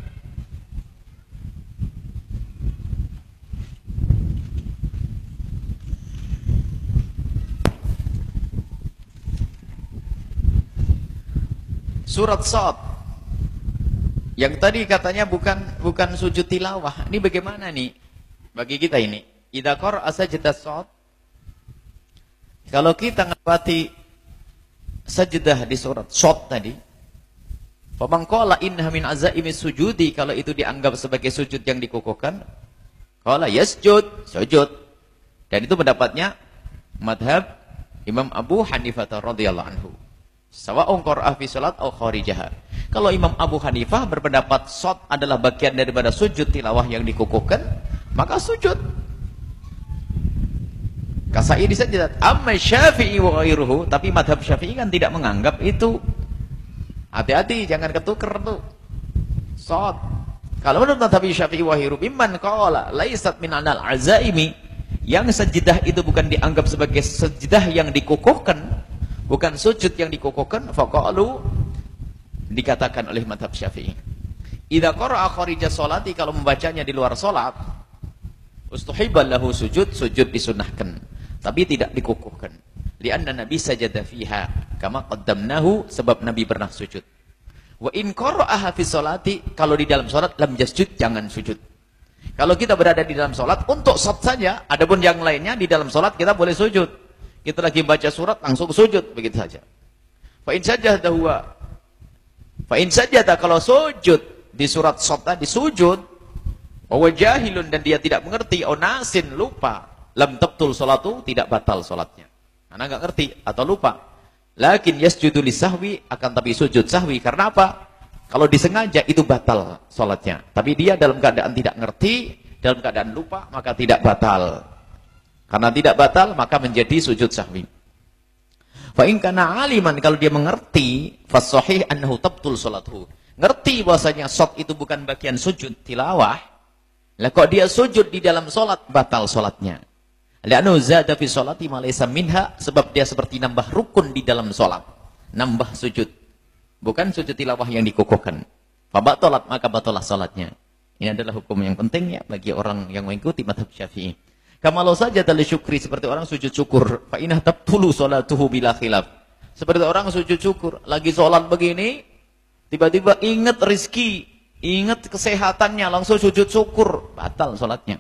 surat Shad yang tadi katanya bukan bukan sujud tilawah. Ini bagaimana nih bagi kita ini? Idza qara'a sajdah Shad, kalau kita ngapati sajdah di surat Shad tadi, faman qala innaha min azaimi sujudi, kalau itu dianggap sebagai sujud yang dikukuhkan, qala yasjud, sujud. Dan itu pendapatnya madhab Imam Abu Hanifah radhiyallahu anhu. Sawa'un qara'a fi salat au kharijaha. Kalau Imam Abu Hanifah berpendapat shad adalah bagian daripada sujud tilawah yang dikukuhkan, maka sujud. Kasai disajdat. Amma Syafi'i wa ghairuhu, tapi madhab Syafi'i kan tidak menganggap itu. Hati-hati, jangan ketuker tuh. Shad. Kalau menurut madhab Syafi'i wa ghairuhu, mimman qala laisat min anal azaimi, yang sajdah itu bukan dianggap sebagai sajdah yang dikukuhkan, bukan sujud yang dikukuhkan, faqalu, dikatakan oleh madhab Syafi'i, idza qara'a kharija sholati, kalau membacanya di luar salat, ustuhibba lahu sujud, sujud disunnahkan, tapi tidak dikukuhkan. Lianna Nabi sajada fiha kama qaddamnahu, sebab Nabi pernah sujud. Wa in qara'aha fi sholati, kalau di dalam salat lam yasjud, jangan sujud. Kalau kita berada di dalam salat untuk shad saja, adapun yang lainnya di dalam salat kita boleh sujud. Kita lagi baca surat langsung sujud begitu saja. Fa in sajada huwa fa in sajada, kalau sujud di surat shad tadi sujud, wa jahilun, dan dia tidak mengerti, au nasin, lupa, lam tabtul salatu, tidak batal salatnya. Karena enggak ngerti atau lupa. Lakin yasjudu lisahwi, akan tapi sujud sahwi. Karena apa? Kalau disengaja itu batal salatnya. Tapi dia dalam keadaan tidak ngerti, dalam keadaan lupa, maka tidak batal. Karena tidak batal, maka menjadi sujud sahwi. Fa in kana aliman, kalau dia mengerti, fasahih annahu tabtul salatuhu. Ngerti bahwasanya shad itu bukan bagian sujud tilawah. Lah kok dia sujud di dalam salat, batal salatnya. Li'annahu zada fi sholati ma laysa minha, sebab dia seperti nambah rukun di dalam salat. Nambah sujud. Bukan sujud tilawah yang dikukuhkan. Fa batalat, maka batalah salatnya. Ini adalah hukum yang penting ya bagi orang yang mengikuti mazhab Syafi'i. Kamalau saja tali syukri, seperti orang sujud syukur. Fa inah tabtulu sholatuhu bila khilaf. Seperti orang sujud syukur, lagi sholat begini, tiba-tiba ingat rizki, ingat kesehatannya, langsung sujud syukur, batal sholatnya.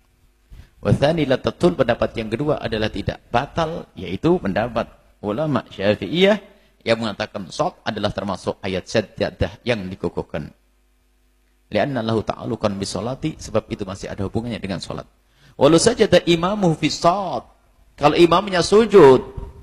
Wathani la tabtul, pendapat yang kedua adalah tidak batal, yaitu pendapat ulama Syafi'iyah yang mengatakan shad adalah termasuk ayat sajdah yang dikukuhkan. Lianna lahu ta'alukan bisolati, sebab itu masih ada hubungannya dengan sholat. Walau saja ada imamu fi shad, kalau imamnya sujud,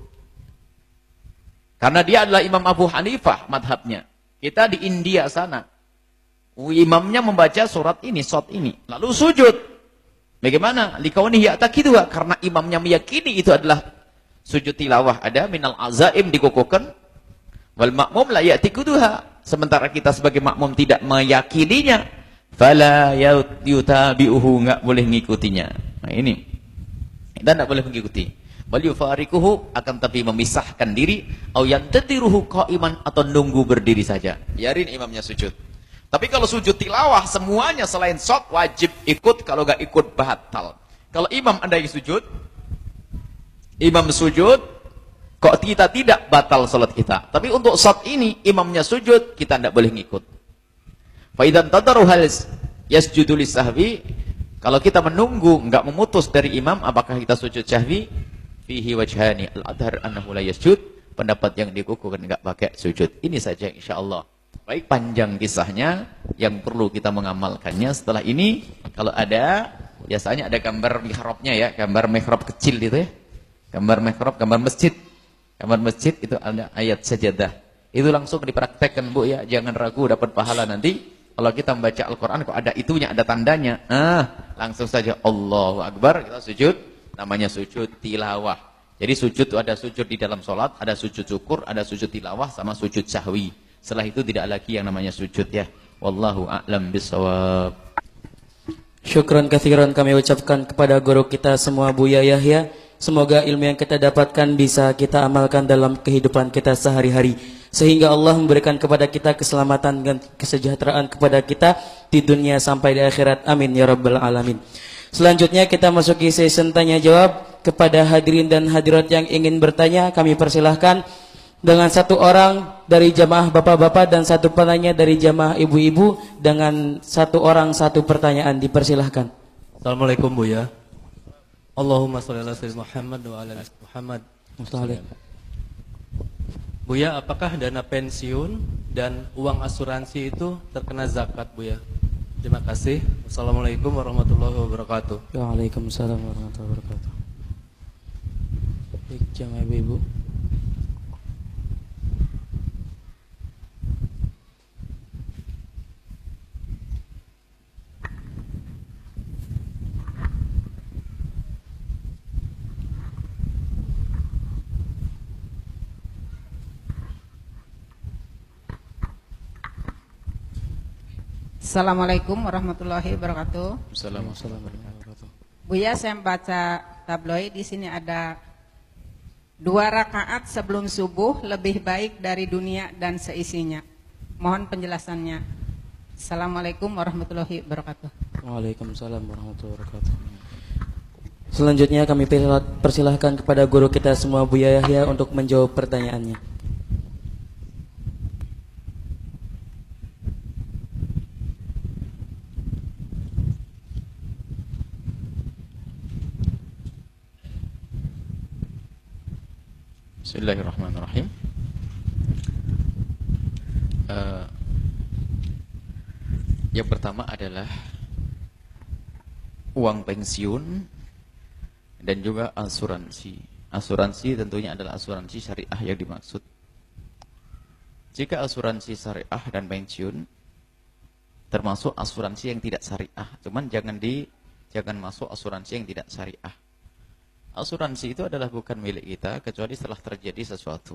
karena dia adalah Imam Abu Hanifah madhabnya. Kita di India sana, imamnya membaca surat ini, shad ini, lalu sujud. Bagaimana? Likaunihi ya'taqiduha, karena imamnya meyakini itu adalah sujud tilawah, ada minal azaim dikukuhkan, wal makmum la ya'taqiduha, sementara kita sebagai makmum tidak meyakininya. Fala yutabi'uhu, enggak boleh mengikutinya. Nah ini, kita enggak boleh mengikuti. Bal yufariquhu, akan tapi memisahkan diri, au yantadiruhu qa'iman, atau nunggu berdiri saja. Biarin imamnya sujud. Tapi kalau sujud tilawah semuanya selain shad wajib ikut, kalau enggak ikut batal. Kalau imam ada yang sujud, imam sujud, kok kita tidak, batal salat kita. Tapi untuk shad ini imamnya sujud, kita enggak boleh ngikut. Fa idzan tadaru hal yasjudu lisahwi, kalau kita menunggu enggak memutus dari imam apakah kita sujud sahwi, fihi wajhani, al-adhar annahu la yasjud, pendapat yang dikukuhkan enggak pakai sujud. Ini saja insyaallah. Baik, panjang kisahnya yang perlu kita mengamalkannya. Setelah ini kalau ada, biasanya ada gambar mihrabnya ya, gambar mihrab kecil itu ya. Gambar mihrab, gambar masjid. Gambar masjid itu ada ayat sajadah. Itu langsung dipraktekkan Bu ya, jangan ragu dapat pahala nanti. Kalau kita membaca Al-Qur'an kok ada itunya, ada tandanya. Ah, langsung saja Allahu Akbar, kita sujud, namanya sujud tilawah. Jadi sujud itu ada sujud di dalam sholat, ada sujud syukur, ada sujud tilawah, sama sujud sahwi. Setelah itu tidak lagi yang namanya sujud ya. Wallahu a'lam bishawab. Syukran katsiran kami ucapkan kepada guru kita semua Buya Yahya. Semoga ilmu yang kita dapatkan bisa kita amalkan dalam kehidupan kita sehari-hari. Sehingga Allah memberikan kepada kita keselamatan dan kesejahteraan kepada kita di dunia sampai di akhirat. Amin ya rabbal alamin. Selanjutnya kita masuki sesi tanya jawab. Kepada hadirin dan hadirat yang ingin bertanya, kami persilahkan dengan satu orang dari jamaah bapak-bapak dan satu penanya dari jamaah ibu-ibu, dengan satu orang satu pertanyaan, dipersilahkan. Assalamualaikum Buya. Allahumma sholli ala sayyidina Muhammad wa ala ali Muhammad. Buya, apakah dana pensiun dan uang asuransi itu terkena zakat Buya? Terima kasih. Wassalamualaikum warahmatullahi wabarakatuh. Waalaikumsalam warahmatullahi wabarakatuh. Baik, jamaah ibu-ibu. Assalamualaikum warahmatullahi wabarakatuh. Assalamualaikum warahmatullahi wabarakatuh. Buya, saya membaca tabloid di sini ada dua rakaat sebelum subuh lebih baik dari dunia dan seisinya. Mohon penjelasannya. Assalamualaikum warahmatullahi wabarakatuh. Waalaikumsalam warahmatullahi wabarakatuh. Selanjutnya kami persilahkan kepada guru kita semua Buya Yahya untuk menjawab pertanyaannya. Bismillahirrahmanirrahim. Uh, yang pertama adalah uang pensiun dan juga asuransi. Asuransi tentunya adalah asuransi syariah yang dimaksud. Jika asuransi syariah dan pensiun termasuk asuransi yang tidak syariah, cuman jangan di jangan masuk asuransi yang tidak syariah. Asuransi itu adalah bukan milik kita kecuali setelah terjadi sesuatu.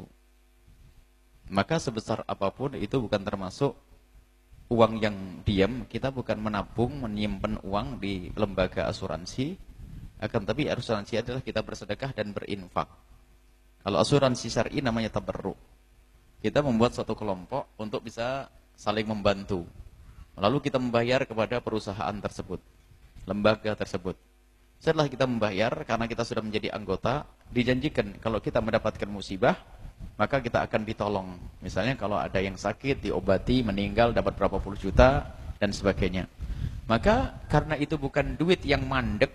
Maka sebesar apapun itu bukan termasuk uang yang diam. Kita bukan menabung, menyimpan uang di lembaga asuransi. Akan tapi asuransi adalah kita bersedekah dan berinfak. Kalau asuransi syar'i namanya tabarruk. Kita membuat suatu kelompok untuk bisa saling membantu. Lalu kita membayar kepada perusahaan tersebut, lembaga tersebut. Setelah kita membayar, karena kita sudah menjadi anggota, dijanjikan kalau kita mendapatkan musibah, maka kita akan ditolong. Misalnya kalau ada yang sakit, diobati, meninggal, dapat berapa puluh juta, dan sebagainya. Maka karena itu bukan duit yang mandek,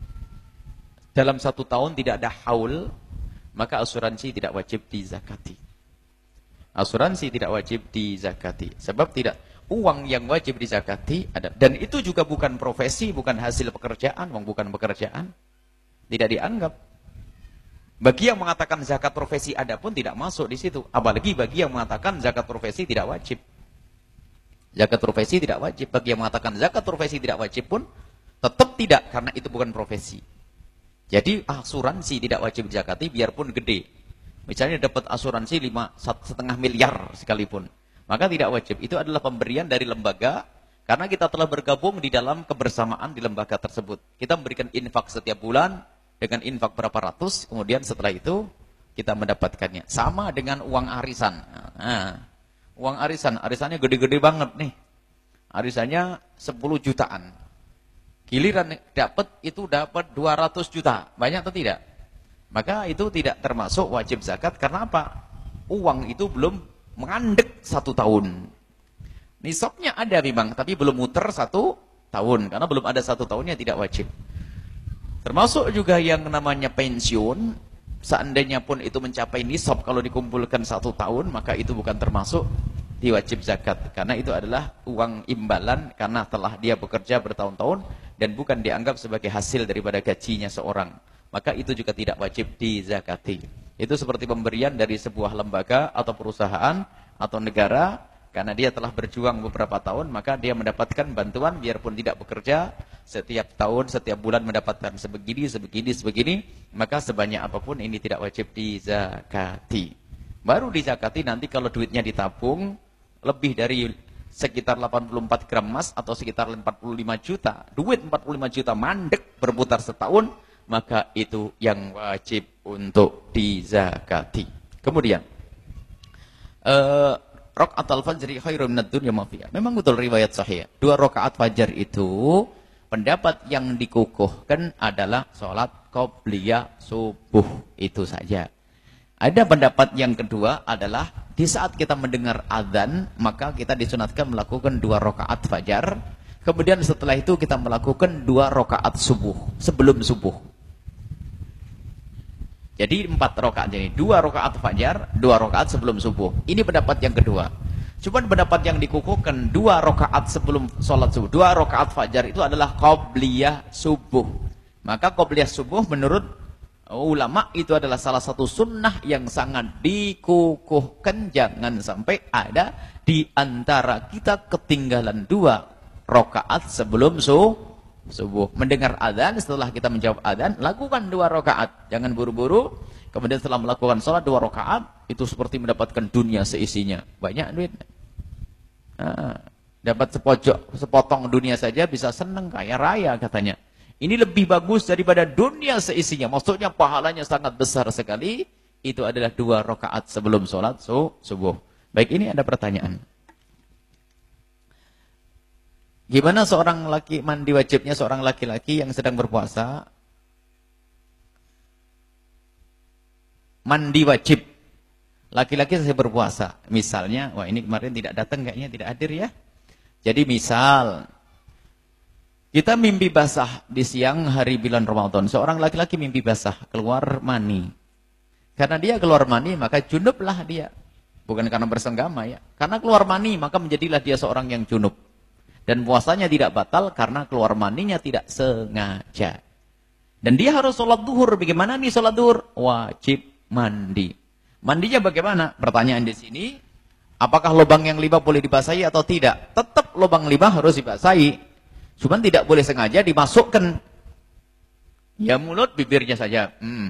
dalam satu tahun tidak ada haul, maka asuransi tidak wajib dizakati. Asuransi tidak wajib dizakati. Sebab tidak uang yang wajib dizakati ada, dan itu juga bukan profesi, bukan hasil pekerjaan, bukan pekerjaan, tidak dianggap. Bagi yang mengatakan zakat profesi ada pun tidak masuk di situ, apalagi bagi yang mengatakan zakat profesi tidak wajib. Zakat profesi tidak wajib. Bagi yang mengatakan zakat profesi tidak wajib pun tetap tidak, karena itu bukan profesi. Jadi asuransi tidak wajib dizakati biarpun gede. Misalnya dapat asuransi lima setengah miliar sekalipun, maka tidak wajib. Itu adalah pemberian dari lembaga, karena kita telah bergabung di dalam kebersamaan di lembaga tersebut. Kita memberikan infak setiap bulan, dengan infak berapa ratus, kemudian setelah itu kita mendapatkannya. Sama dengan uang arisan. Nah, uang arisan, arisannya gede-gede banget nih. Arisannya sepuluh jutaan. Giliran dapat itu dapat dua ratus juta. Banyak atau tidak? Maka itu tidak termasuk wajib zakat. Karena apa? Uang itu belum mengandek satu tahun. Nisabnya ada memang, tapi belum muter satu tahun. Karena belum ada satu tahunnya tidak wajib. Termasuk juga yang namanya pensiun. Seandainya pun itu mencapai nisab, kalau dikumpulkan satu tahun, maka itu bukan termasuk diwajib zakat, karena itu adalah uang imbalan karena telah dia bekerja bertahun-tahun dan bukan dianggap sebagai hasil daripada gajinya seorang, maka itu juga tidak wajib dizakati. Itu seperti pemberian dari sebuah lembaga atau perusahaan atau negara, karena dia telah berjuang beberapa tahun, maka dia mendapatkan bantuan biarpun tidak bekerja, setiap tahun, setiap bulan mendapatkan sebegini, sebegini, sebegini, maka sebanyak apapun ini tidak wajib dizakati. Baru dizakati nanti kalau duitnya ditabung lebih dari sekitar delapan puluh empat gram emas atau sekitar empat puluh lima juta, duit empat puluh lima juta mandek berputar setahun, maka itu yang wajib untuk dizakati. Kemudian uh, rakaat al-fajri khairum minad dunya ma fiha. Memang betul riwayat sahih. Dua rakaat fajar itu pendapat yang dikukuhkan adalah salat qobliyah subuh itu saja. Ada pendapat yang kedua adalah di saat kita mendengar azan, maka kita disunatkan melakukan dua rakaat fajar. Kemudian setelah itu kita melakukan dua rakaat subuh sebelum subuh. Jadi empat rakaat, jadi dua rakaat fajar, dua rakaat sebelum subuh. Ini pendapat yang kedua. Cuman pendapat yang dikukuhkan dua rakaat sebelum sholat subuh, dua rakaat fajar itu adalah qobliyah subuh. Maka qobliyah subuh menurut ulama itu adalah salah satu sunnah yang sangat dikukuhkan. Jangan sampai ada di antara kita ketinggalan dua rakaat sebelum subuh. Subuh, mendengar adzan, setelah kita menjawab adzan, lakukan dua rakaat. Jangan buru-buru. Kemudian setelah melakukan sholat dua rakaat, itu seperti mendapatkan dunia seisinya. Banyak duit. Nah, dapat sepojok, sepotong dunia saja bisa senang kaya raya katanya. Ini lebih bagus daripada dunia seisinya. Maksudnya pahalanya sangat besar sekali. Itu adalah dua rakaat sebelum sholat subuh. Baik, ini ada pertanyaan. Gimana seorang laki mandi wajibnya seorang laki-laki yang sedang berpuasa? Mandi wajib. Laki-laki saya berpuasa. Misalnya, wah ini kemarin tidak datang kayaknya, tidak hadir ya. Jadi misal, kita mimpi basah di siang hari bulan Ramadan. Seorang laki-laki mimpi basah, keluar mani. Karena dia keluar mani, maka junublah dia. Bukan karena bersenggama ya. Karena keluar mani, maka menjadilah dia seorang yang junub. Dan puasanya tidak batal karena keluar maninya tidak sengaja. Dan dia harus sholat duhur. Bagaimana nih sholat duhur? Wajib mandi. Mandinya bagaimana? Pertanyaan di sini, apakah lubang yang lima boleh dibasahi atau tidak? Tetap lubang lima harus dibasahi. Cuman tidak boleh sengaja dimasukkan. Ya mulut, bibirnya saja. Hmm.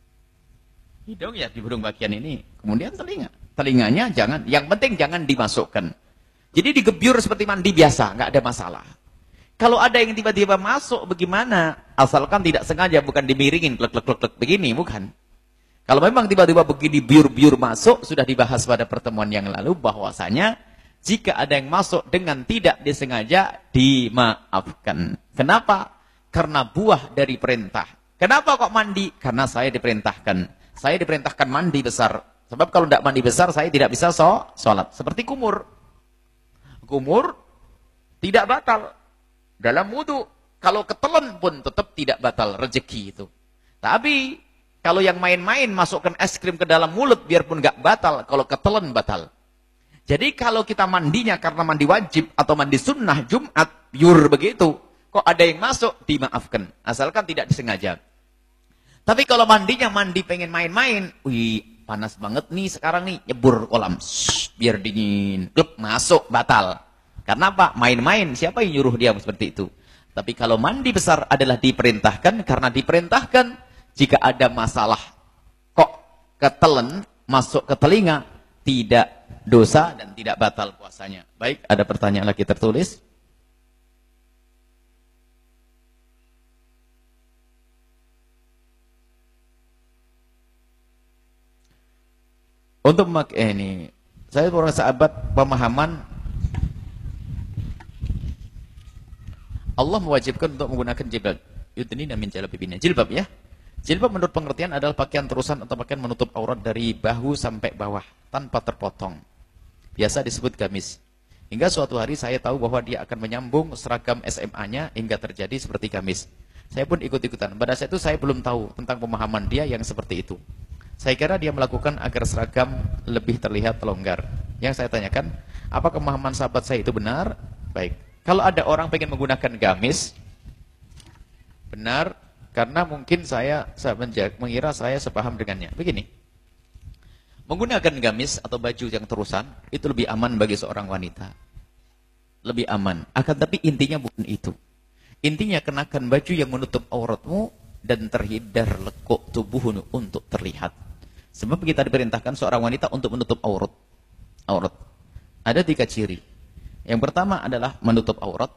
Hidung ya di hidung bagian ini. Kemudian telinga. Telinganya jangan, yang penting jangan dimasukkan. Jadi digebyur seperti mandi biasa, nggak ada masalah. Kalau ada yang tiba-tiba masuk, bagaimana? Asalkan tidak sengaja, bukan dimiringin, klek-klek-klek begini, bukan. Kalau memang tiba-tiba begini biur-biur masuk, sudah dibahas pada pertemuan yang lalu, bahwasanya jika ada yang masuk dengan tidak disengaja, dimaafkan. Kenapa? Karena buah dari perintah. Kenapa kok mandi? Karena saya diperintahkan. Saya diperintahkan mandi besar. Sebab kalau tidak mandi besar, saya tidak bisa sholat. Seperti kumur. Kumur tidak batal dalam wudu. Kalau ketelan pun tetap tidak batal rezeki itu. Tapi kalau yang main-main masukkan es krim ke dalam mulut biarpun nggak batal, kalau ketelan batal. Jadi kalau kita mandinya karena mandi wajib atau mandi sunnah Jumat biur begitu, kok ada yang masuk dimaafkan asalkan tidak disengaja. Tapi kalau mandinya mandi pengen main-main, wih panas banget nih sekarang nih, nyebur kolam, shh, biar dingin, klub masuk batal. Karena apa? Main-main, siapa yang nyuruh dia seperti itu? Tapi kalau mandi besar adalah diperintahkan, karena diperintahkan jika ada masalah kok ketelen masuk ke telinga, tidak dosa dan tidak batal puasanya. Baik, ada pertanyaan lagi tertulis. Untuk mak eh, ini, saya orang sahabat pemahaman Allah mewajibkan untuk menggunakan jilbab. Yudnina min jalabibihinna. Jilbab ya. Jilbab menurut pengertian adalah pakaian terusan atau pakaian menutup aurat dari bahu sampai bawah tanpa terpotong. Biasa disebut gamis. Hingga suatu hari saya tahu bahwa dia akan menyambung seragam S M A-nya hingga terjadi seperti gamis. Saya pun ikut-ikutan. Pada saat itu saya belum tahu tentang pemahaman dia yang seperti itu. Saya kira dia melakukan agar seragam lebih terlihat longgar. Yang saya tanyakan, Apa pemahaman sahabat saya itu benar? Baik. Kalau ada orang pengen menggunakan gamis, benar, karena mungkin saya, saya mengira saya sepaham dengannya. Begini, menggunakan gamis atau baju yang terusan, itu lebih aman bagi seorang wanita. Lebih aman. Akan tapi intinya bukan itu. Intinya kenakan baju yang menutup auratmu dan terhindar lekuk tubuhmu untuk terlihat. Sebab kita diperintahkan seorang wanita untuk menutup aurat. Aurat. Ada tiga ciri. Yang pertama adalah menutup aurat.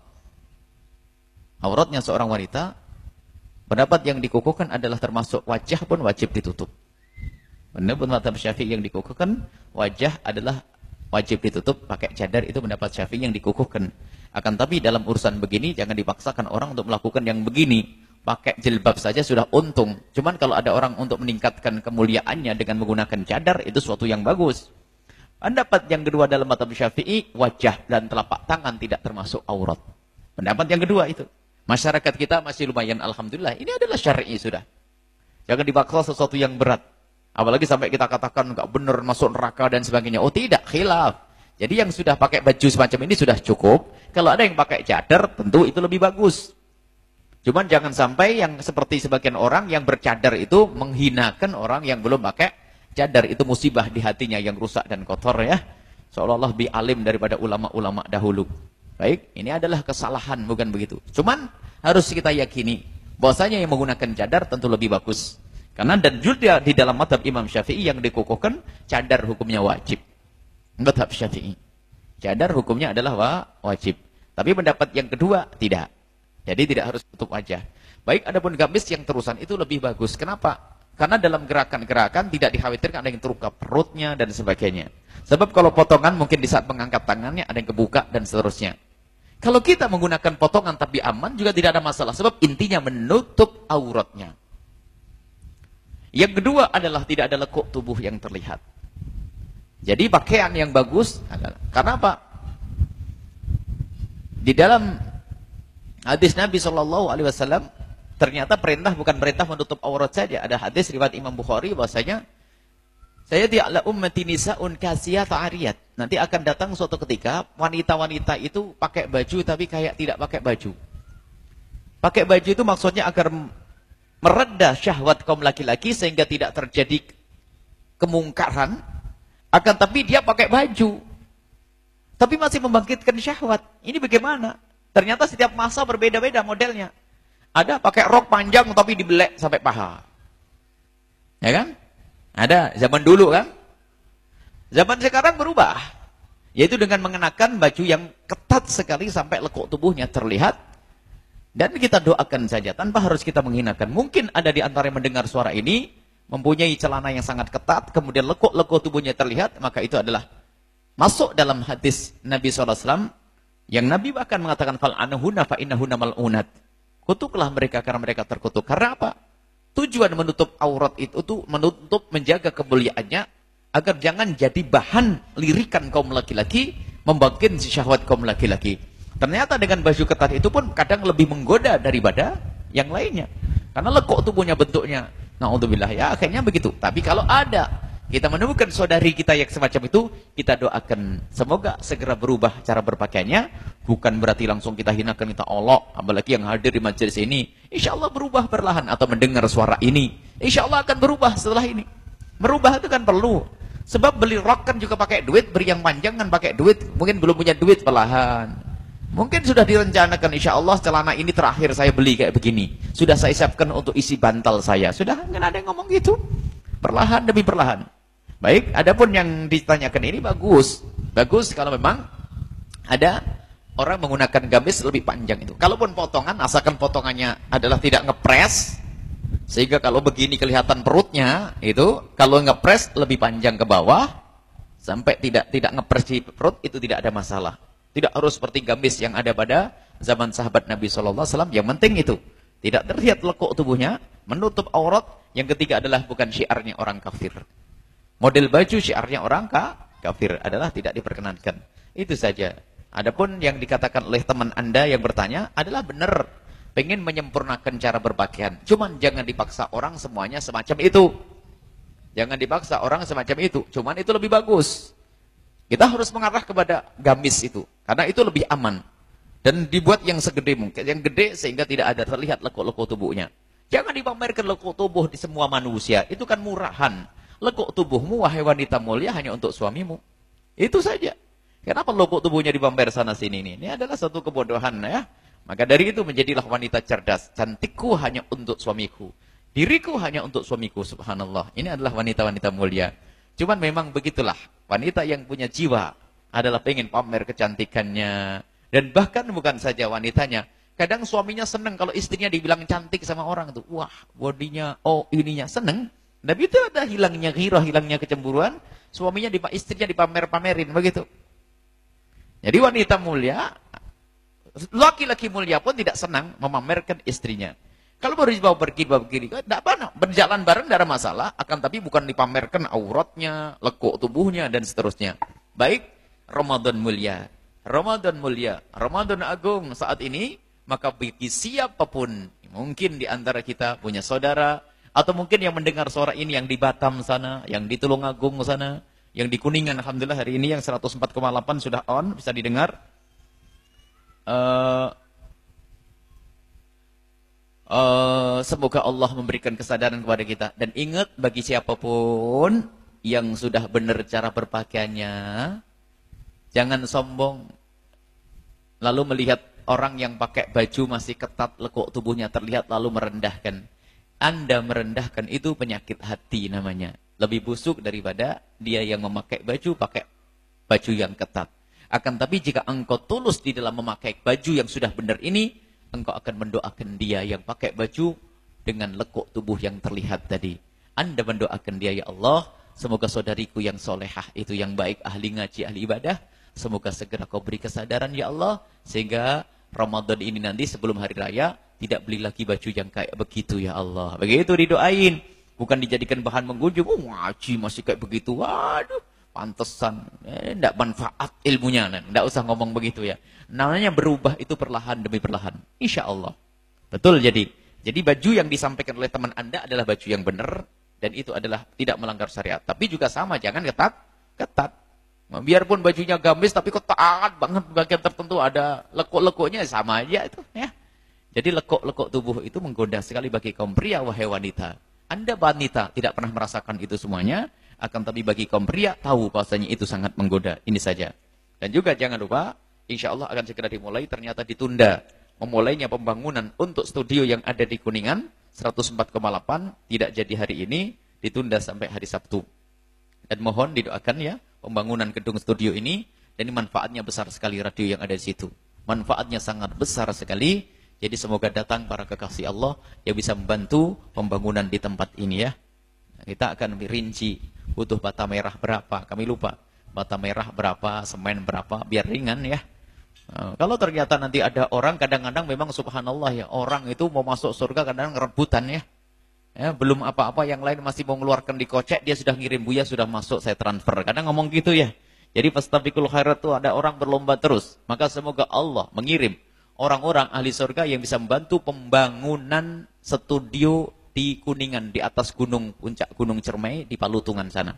Auratnya seorang wanita, pendapat yang dikukuhkan adalah termasuk wajah pun wajib ditutup. Menurut mazhab Syafi'i yang dikukuhkan, wajah adalah wajib ditutup, pakai cadar itu pendapat Syafi'i yang dikukuhkan. Akan tapi dalam urusan begini jangan dipaksakan orang untuk melakukan yang begini. Pakai jilbab saja sudah untung. Cuman kalau ada orang untuk meningkatkan kemuliaannya dengan menggunakan cadar, itu suatu yang bagus. Pendapat yang kedua dalam mazhab Syafi'i, wajah dan telapak tangan tidak termasuk aurat. Pendapat yang kedua itu. Masyarakat kita masih lumayan, alhamdulillah. Ini adalah syar'i sudah. Jangan dipaksa sesuatu yang berat. Apalagi sampai kita katakan enggak benar masuk neraka dan sebagainya. Oh tidak, khilaf. Jadi yang sudah pakai baju semacam ini sudah cukup. Kalau ada yang pakai cadar, tentu itu lebih bagus. Cuman jangan sampai yang seperti sebagian orang yang bercadar itu menghinakan orang yang belum pakai cadar. Itu musibah di hatinya yang rusak dan kotor ya. Seolah-olah lebih alim daripada ulama-ulama dahulu. Baik, ini adalah kesalahan, bukan begitu. Cuman harus kita yakini bahwasanya yang menggunakan cadar tentu lebih bagus. Karena dan juga di dalam mazhab Imam Syafi'i yang dikukuhkan, cadar hukumnya wajib. Mazhab Syafi'i. Cadar hukumnya adalah wajib. Tapi pendapat yang kedua tidak. Jadi tidak harus tutup wajah. Baik, adapun gamis yang terusan itu lebih bagus. Kenapa? Karena dalam gerakan-gerakan tidak dikhawatirkan ada yang terluka perutnya dan sebagainya. Sebab kalau potongan mungkin di saat mengangkat tangannya ada yang kebuka dan seterusnya. Kalau kita menggunakan potongan tapi aman juga tidak ada masalah. Sebab intinya menutup auratnya. Yang kedua adalah tidak ada lekuk tubuh yang terlihat. Jadi pakaian yang bagus adalah, karena apa? Di dalam hadis Nabi shallallahu alaihi wasallam ternyata perintah bukan perintah menutup aurat saja. Ada hadis riwayat Imam Bukhari bahwasanya saya di ala ummati nisaun kasiyat ariyat. Nanti akan datang suatu ketika wanita-wanita itu pakai baju tapi kayak tidak pakai baju. Pakai baju itu maksudnya agar mereda syahwat kaum laki-laki sehingga tidak terjadi kemungkaran. Akan tapi dia pakai baju. Tapi masih membangkitkan syahwat. Ini bagaimana? Ternyata setiap masa berbeda-beda modelnya. Ada pakai rok panjang tapi dibelek sampai paha. Ya kan? Ada zaman dulu kan? Zaman sekarang berubah. Yaitu dengan mengenakan baju yang ketat sekali sampai lekuk tubuhnya terlihat. Dan kita doakan saja tanpa harus kita menghinakan. Mungkin ada di antara yang mendengar suara ini mempunyai celana yang sangat ketat, kemudian lekuk-lekuk tubuhnya terlihat, maka itu adalah masuk dalam hadis Nabi shallallahu alaihi wasallam yang Nabi bahkan mengatakan fal anhuna fa innahunna mal'unat. Kutuklah mereka karena mereka terkutuk. Karena apa? Tujuan menutup aurat itu tuh menutup, menjaga kemuliaannya agar jangan jadi bahan lirikan kaum laki-laki, membangkitkan syahwat kaum laki-laki. Ternyata dengan baju ketat itu pun kadang lebih menggoda daripada yang lainnya. Karena lekuk tubuhnya bentuknya, na'udzubillah, ya akhirnya begitu. Tapi kalau ada kita menemukan saudari kita yang semacam itu, kita doakan semoga segera berubah cara berpakaiannya. Bukan berarti langsung kita hinakan, kita olok. Apalagi yang hadir di majelis ini, insya Allah berubah perlahan. Atau mendengar suara ini, insya Allah akan berubah setelah ini. Merubah itu kan perlu. Sebab beli rok kan juga pakai duit, beri yang panjang kan pakai duit. Mungkin belum punya duit perlahan. Mungkin sudah direncanakan, insya Allah celana ini terakhir saya beli kayak begini. Sudah saya siapkan untuk isi bantal saya. Sudah, nggak ada yang ngomong gitu. Perlahan demi perlahan. Baik, adapun yang ditanyakan ini bagus. Bagus kalau memang ada orang menggunakan gamis lebih panjang itu. Kalaupun potongan, asalkan potongannya adalah tidak ngepres, sehingga kalau begini kelihatan perutnya, itu kalau ngepres lebih panjang ke bawah, sampai tidak tidak ngepres di perut, itu tidak ada masalah. Tidak harus seperti gamis yang ada pada zaman sahabat Nabi shallallahu alaihi wasallam. Yang penting itu tidak terlihat lekuk tubuhnya, menutup aurat. Yang ketiga adalah bukan syiarnya orang kafir. Model baju syiarnya orang kafir adalah tidak diperkenankan. Itu saja. Adapun yang dikatakan oleh teman Anda yang bertanya adalah benar. Pengen menyempurnakan cara berpakaian. Cuman jangan dipaksa orang semuanya semacam itu. Jangan dipaksa orang semacam itu. Cuman itu lebih bagus. Kita harus mengarah kepada gamis itu. Karena itu lebih aman. Dan dibuat yang segede mungkin. Yang gede sehingga tidak ada terlihat lekuk-lekuk tubuhnya. Jangan dipamerkan lekuk tubuh di semua manusia. Itu kan murahan. Lekuk tubuhmu, wahai wanita mulia, hanya untuk suamimu. Itu saja. Kenapa lekuk tubuhnya dipamer sana sini ini? Ini adalah satu kebodohan ya. Maka dari itu menjadilah wanita cerdas. Cantikku hanya untuk suamiku. Diriku hanya untuk suamiku, subhanallah. Ini adalah wanita-wanita mulia. Cuman memang begitulah. Wanita yang punya jiwa adalah pengen pamer kecantikannya. Dan bahkan bukan saja wanitanya. Kadang suaminya senang kalau istrinya dibilang cantik sama orang tuh. Wah, bodinya, oh ininya senang. Tapi itu ada hilangnya ghirah, hilangnya kecemburuan. Suaminya, istrinya dipamer-pamerin, begitu. Jadi wanita mulia, laki-laki mulia pun tidak senang memamerkan istrinya. Kalau baru dibawa pergi, bawa begini, tidak apa, berjalan bareng tidak ada masalah. Akan tapi bukan dipamerkan auratnya, lekuk tubuhnya, dan seterusnya. Baik, Ramadan mulia. Ramadan mulia, Ramadan agung saat ini, maka bagi siapapun, mungkin di antara kita punya saudara, atau mungkin yang mendengar suara ini yang di Batam sana, yang di Tulungagung sana, yang di Kuningan, alhamdulillah hari ini yang seratus empat koma delapan sudah on, bisa didengar. Uh, uh, semoga Allah memberikan kesadaran kepada kita. Dan ingat, bagi siapapun yang sudah benar cara berpakaiannya, jangan sombong. Lalu melihat orang yang pakai baju masih ketat, lekuk tubuhnya terlihat, lalu merendahkan. Anda merendahkan, itu penyakit hati namanya. Lebih busuk daripada dia yang memakai baju, pakai baju yang ketat. Akan tapi jika engkau tulus di dalam memakai baju yang sudah benar ini, engkau akan mendoakan dia yang pakai baju dengan lekuk tubuh yang terlihat tadi. Anda mendoakan dia, ya Allah, semoga saudariku yang solehah itu, yang baik, ahli ngaji, ahli ibadah, semoga segera kau beri kesadaran, ya Allah, sehingga Ramadan ini nanti sebelum hari raya, tidak beli lagi baju yang kayak begitu, ya Allah. Begitu didoain. Bukan dijadikan bahan mengunjung. Oh, ngaji masih kayak begitu. Waduh, pantesan. Eh, enggak manfaat ilmunya. Enggak usah ngomong begitu ya. Namanya berubah itu perlahan demi perlahan. Insya Allah. Betul jadi. Jadi baju yang disampaikan oleh teman Anda adalah baju yang benar. Dan itu adalah tidak melanggar syariat. Tapi juga sama, jangan ketat. Ketat. Biarpun bajunya gamis, tapi ketat banget. Bagian tertentu ada lekuk-lekuknya, sama aja itu. Ya. Jadi lekuk-lekuk tubuh itu menggoda sekali bagi kaum pria, wahai wanita. Anda wanita tidak pernah merasakan itu semuanya, akan tapi bagi kaum pria tahu bahasanya itu sangat menggoda. Ini saja. Dan juga jangan lupa, insya Allah akan segera dimulai, ternyata ditunda. Memulainya pembangunan untuk studio yang ada di Kuningan, seratus empat koma delapan, tidak jadi hari ini, ditunda sampai hari Sabtu. Dan mohon didoakan ya, pembangunan gedung studio ini, dan ini manfaatnya besar sekali radio yang ada di situ. Manfaatnya sangat besar sekali. Jadi semoga datang para kekasih Allah yang bisa membantu pembangunan di tempat ini ya. Kita akan rinci butuh bata merah berapa, kami lupa. Bata merah berapa, semen berapa, biar ringan ya. Nah, kalau ternyata nanti ada orang, kadang-kadang memang subhanallah ya, orang itu mau masuk surga kadang-kadang rebutan ya. Ya, belum apa-apa, yang lain masih mau mengeluarkan di kocek, dia sudah ngirim, Buya sudah masuk, saya transfer. Kadang ngomong gitu ya. Jadi fastabiqul khairat itu ada orang berlomba terus. Maka semoga Allah mengirim orang-orang ahli surga yang bisa membantu pembangunan studio di Kuningan, di atas gunung, puncak gunung Cermai, di Palutungan sana.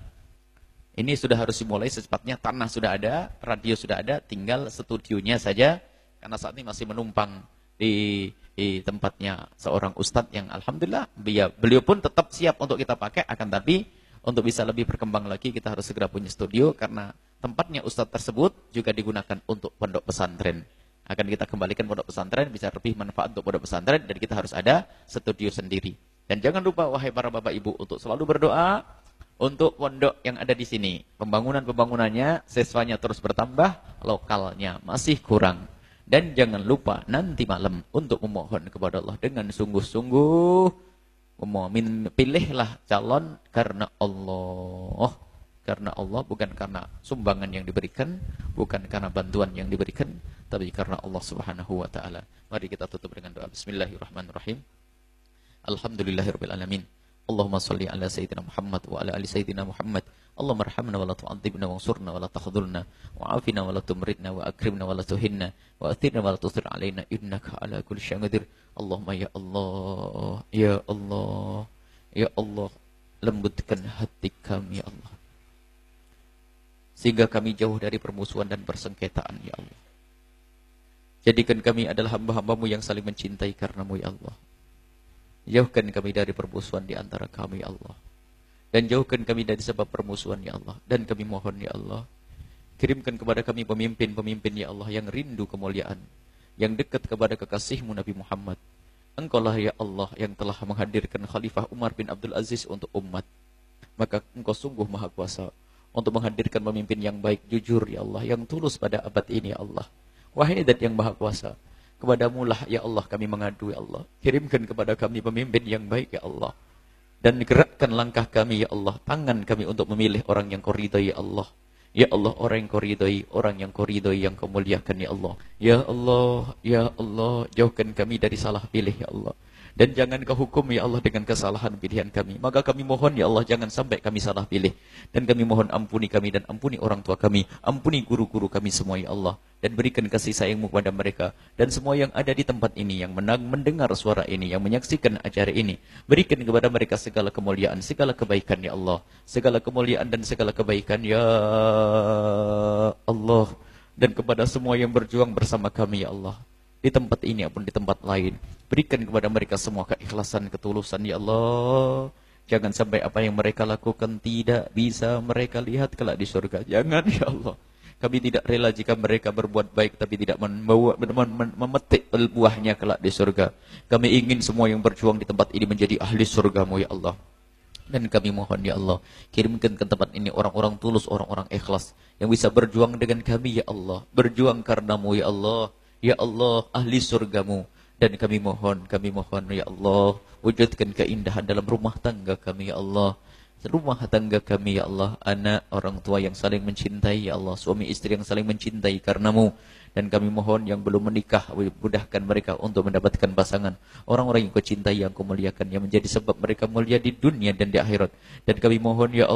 Ini sudah harus dimulai secepatnya, tanah sudah ada, radio sudah ada, tinggal studionya saja, karena saat ini masih menumpang di, di tempatnya seorang ustadz yang alhamdulillah, beliau, beliau pun tetap siap untuk kita pakai, akan tapi untuk bisa lebih berkembang lagi, kita harus segera punya studio, karena tempatnya ustadz tersebut juga digunakan untuk pondok pesantren. Akan kita kembalikan pondok pesantren, bisa lebih manfaat untuk pondok pesantren, dan kita harus ada studio sendiri. Dan jangan lupa, wahai para bapak ibu, untuk selalu berdoa untuk pondok yang ada di sini. Pembangunan-pembangunannya, siswanya terus bertambah, lokalnya masih kurang. Dan jangan lupa nanti malam untuk memohon kepada Allah dengan sungguh-sungguh, memohon, pilihlah calon karena Allah. Karena Allah, bukan karena sumbangan yang diberikan, bukan karena bantuan yang diberikan, tapi karena Allah Subhanahu wa taala. Mari kita tutup dengan doa. Bismillahirrahmanirrahim. Alhamdulillahirabbil alamin. Allahumma shalli ala sayyidina Muhammad wa ala ali sayyidina Muhammad. Allahumma arhamna wa la tu'adzibna wansurna wa la takhdhulna wa afina wa la tumritna wa akrimna wa la tuhinna wa athirna wa la tusir alaina innaka ala kulli syai'in qadir. Allahumma ya Allah, ya Allah, ya Allah, lembutkan hati kami ya Allah. sehingga kami jauh dari permusuhan dan persengketaan, ya Allah. Jadikan kami adalah hamba-hambamu yang saling mencintai karenamu, ya Allah. Jauhkan kami dari permusuhan di antara kami, ya Allah. Dan jauhkan kami dari sebab permusuhan, ya Allah. Dan kami mohon, ya Allah, kirimkan kepada kami pemimpin-pemimpin, ya Allah, yang rindu kemuliaan, yang dekat kepada kekasihmu Nabi Muhammad. Engkaulah, ya Allah, yang telah menghadirkan Khalifah Umar bin Abdul Aziz untuk umat. Maka engkau sungguh maha kuasa untuk menghadirkan pemimpin yang baik, jujur, ya Allah, yang tulus pada abad ini, ya Allah. Wahai Zat yang maha kuasa, kepadamu lah, ya Allah, kami mengadu, ya Allah. Kirimkan kepada kami pemimpin yang baik, ya Allah. Dan gerakkan langkah kami, ya Allah, tangan kami untuk memilih orang yang kau ridhai, ya Allah. Ya Allah, orang yang kau ridhai, orang yang kau ridhai, yang kau muliakan, ya Allah. Ya Allah, ya Allah, jauhkan kami dari salah pilih, ya Allah. Dan jangan kau hukum, ya Allah, dengan kesalahan pilihan kami. Maka kami mohon, ya Allah, jangan sampai kami salah pilih. Dan kami mohon ampuni kami dan ampuni orang tua kami. Ampuni guru-guru kami semua, ya Allah. Dan berikan kasih sayangmu kepada mereka. Dan semua yang ada di tempat ini, yang menang, mendengar suara ini, yang menyaksikan acara ini. Berikan kepada mereka segala kemuliaan, segala kebaikan, ya Allah. Segala kemuliaan dan segala kebaikan, ya Allah. Dan kepada semua yang berjuang bersama kami, ya Allah. Di tempat ini ataupun di tempat lain, berikan kepada mereka semua keikhlasan, ketulusan, ya Allah. Jangan sampai apa yang mereka lakukan tidak bisa mereka lihat kelak di surga. Jangan, ya Allah. Kami tidak rela jika mereka berbuat baik tapi tidak membawa, memetik buahnya kelak di surga. Kami ingin semua yang berjuang di tempat ini menjadi ahli surgamu, ya Allah. Dan kami mohon, ya Allah, kirimkan ke tempat ini orang-orang tulus, orang-orang ikhlas, yang bisa berjuang dengan kami, ya Allah. Berjuang karenamu, ya Allah. Ya Allah, ahli surgamu. Dan kami mohon, kami mohon, ya Allah, wujudkan keindahan dalam rumah tangga kami, ya Allah. Rumah tangga kami, ya Allah. Anak, orang tua yang saling mencintai, ya Allah. Suami istri yang saling mencintai karenamu. Dan kami mohon yang belum menikah, mudahkan mereka untuk mendapatkan pasangan. Orang-orang yang kau cintai, yang kau muliakan, yang menjadi sebab mereka mulia di dunia dan di akhirat. Dan kami mohon, ya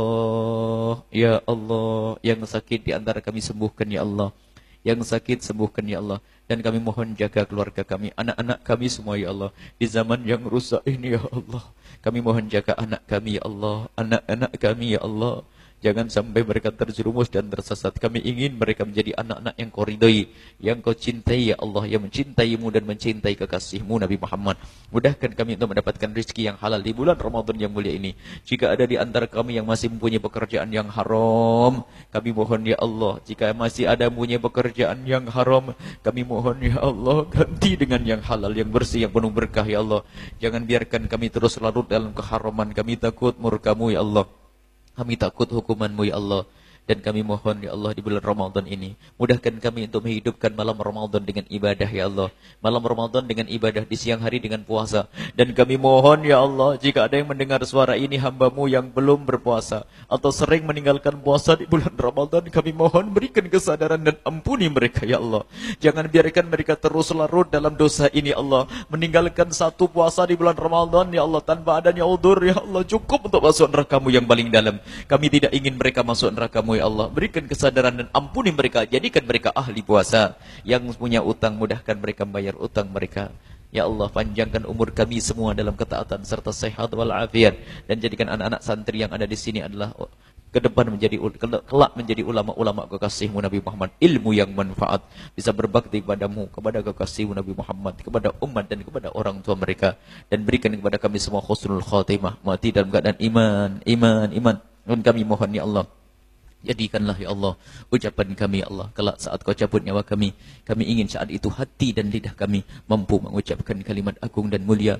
Allah, ya Allah, yang sakit di antara kami sembuhkan, ya Allah. Yang sakit sembuhkan, ya Allah. Dan kami mohon jaga keluarga kami, anak-anak kami semua, ya Allah. Di zaman yang rusak ini, ya Allah. Kami mohon jaga anak kami, ya Allah. Anak-anak kami, ya Allah. Jangan sampai mereka terjerumus dan tersesat. Kami ingin mereka menjadi anak-anak yang kau ridhai, yang kau cintai, ya Allah, yang mencintaimu dan mencintai kekasihmu Nabi Muhammad. Mudahkan kami untuk mendapatkan rezeki yang halal di bulan Ramadan yang mulia ini. Jika ada di antara kami yang masih mempunyai pekerjaan yang haram, kami mohon, ya Allah, jika masih ada mempunyai pekerjaan yang haram, kami mohon, ya Allah, ganti dengan yang halal, yang bersih, yang penuh berkah, ya Allah. Jangan biarkan kami terus larut dalam keharaman. Kami takut murkamu, ya Allah. Kami takut hukumanmu, ya Allah. Dan kami mohon, ya Allah, di bulan Ramadan ini, mudahkan kami untuk menghidupkan malam Ramadan dengan ibadah, ya Allah. Malam Ramadan dengan ibadah, di siang hari dengan puasa. Dan kami mohon, ya Allah, jika ada yang mendengar suara ini, hambamu yang belum berpuasa, atau sering meninggalkan puasa di bulan Ramadan, kami mohon berikan kesadaran dan ampuni mereka, ya Allah. Jangan biarkan mereka terus larut dalam dosa ini, Allah. Meninggalkan satu puasa di bulan Ramadan, ya Allah, tanpa adanya udzur, ya Allah, cukup untuk masuk nerakamu yang paling dalam. Kami tidak ingin mereka masuk nerakamu, ya Allah. Berikan kesadaran dan ampuni mereka. Jadikan mereka ahli puasa. Yang punya utang, mudahkan mereka membayar utang mereka. Ya Allah, panjangkan umur kami semua dalam ketaatan serta sehat walafiat. Dan jadikan anak-anak santri yang ada di sini adalah ke depan menjadi kelak menjadi ulama-ulama kekasihmu Nabi Muhammad. Ilmu yang manfaat, bisa berbakti kepadamu, kepada kekasihmu Nabi Muhammad, kepada umat dan kepada orang tua mereka. Dan berikan kepada kami semua husnul khatimah, mati dalam keadaan iman, iman, iman. Dan kami mohon, ya Allah, jadikanlah, ya Allah, ucapan kami, ya Allah, kelak saat kau cabut nyawa kami, kami ingin saat itu hati dan lidah kami mampu mengucapkan kalimat agung dan mulia,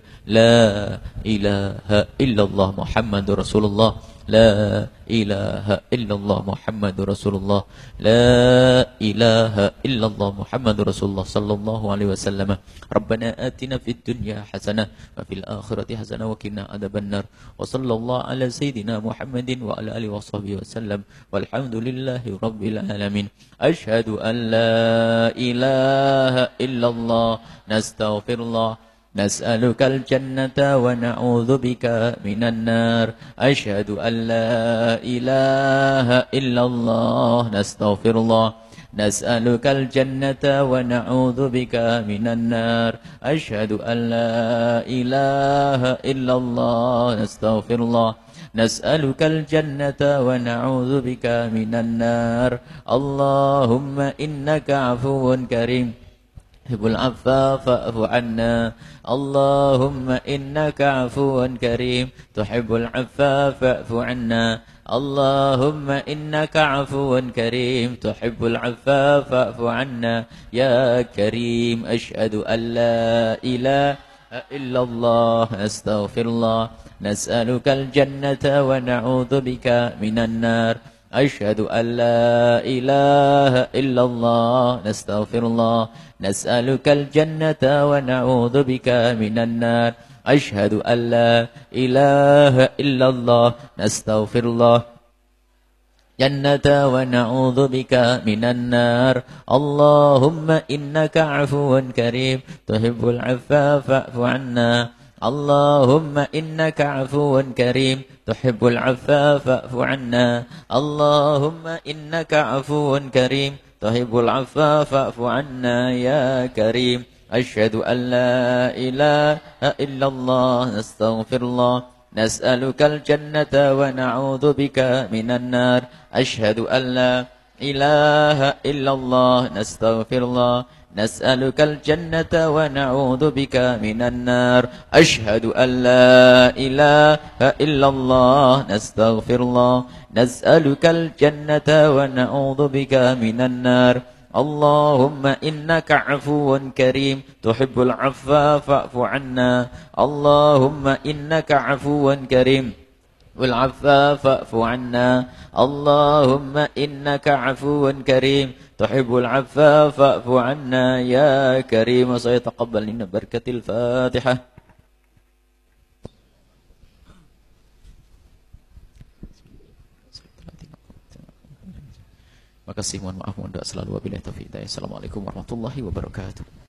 La ilaha illallah Muhammadur Rasulullah, La ilaha illallah Muhammadur Rasulullah, La ilaha illallah Muhammadur Rasulullah sallallahu alaihi wasallam. Rabbana atina fid dunya hasanah wa fil akhirati hasanah wa qina adzabannar. Wa sallallahu ala sayidina Muhammadin wa ala alihi washabbihi wasallam. Walhamdulillahi rabbil alamin. Asyhadu an la ilaha illallah, nastaghfirullah, نسألك الجنة ونعوذ بك من النار أشهد أن لا إله إلا الله نستغفر الله نسألك الجنة ونعوذ بك من النار أشهد أن لا إله إلا الله نستغفر الله نسألك الجنة ونعوذ بك من النار اللهم إنك عفو كريم تحب العفو فاعف عنا اللهم إنك عفو كريم تحب العفو فاعف عنا اللهم إنك عفو كريم تحب العفو فاعف عنا يا كريم أشهد أن لا إله إلا الله أستغفر الله نسألك الجنة ونعوذ بك من النار أشهد أن لا إله إلا الله نستغفر الله نسألك الجنة ونعوذ بك من النار أشهد أن لا إله إلا الله نستغفر الله جنة ونعوذ بك من النار اللهم إنك عفو كريم تحب العفو فاعف عنا اللهم إنك عفو كريم تحب العفو فاعف عنا اللهم إنك عفو كريم تحب العفو فاعف عنا يا كريم أشهد أن لا إله إلا الله نستغفر الله نسألك الجنة ونعوذ بك من النار أشهد أن لا إله إلا الله نستغفر الله نسألك الجنة ونعوذ بك من النار أشهد أن لا إله إلا الله نستغفر الله نسألك الجنة ونعوذ بك من النار اللهم إنك عفو كريم تحب العفو فاعف عنا اللهم إنك عفو كريم والعفو فاعف عنا اللهم إنك عفو كريم تحب العفو فاعف عنا يا كريم وسيتقبل منا بركة الفاتحة. Makasih, mohon maaf, mohon doa selalu. Wabillahi taufiq. Assalamualaikum warahmatullahi wabarakatuh.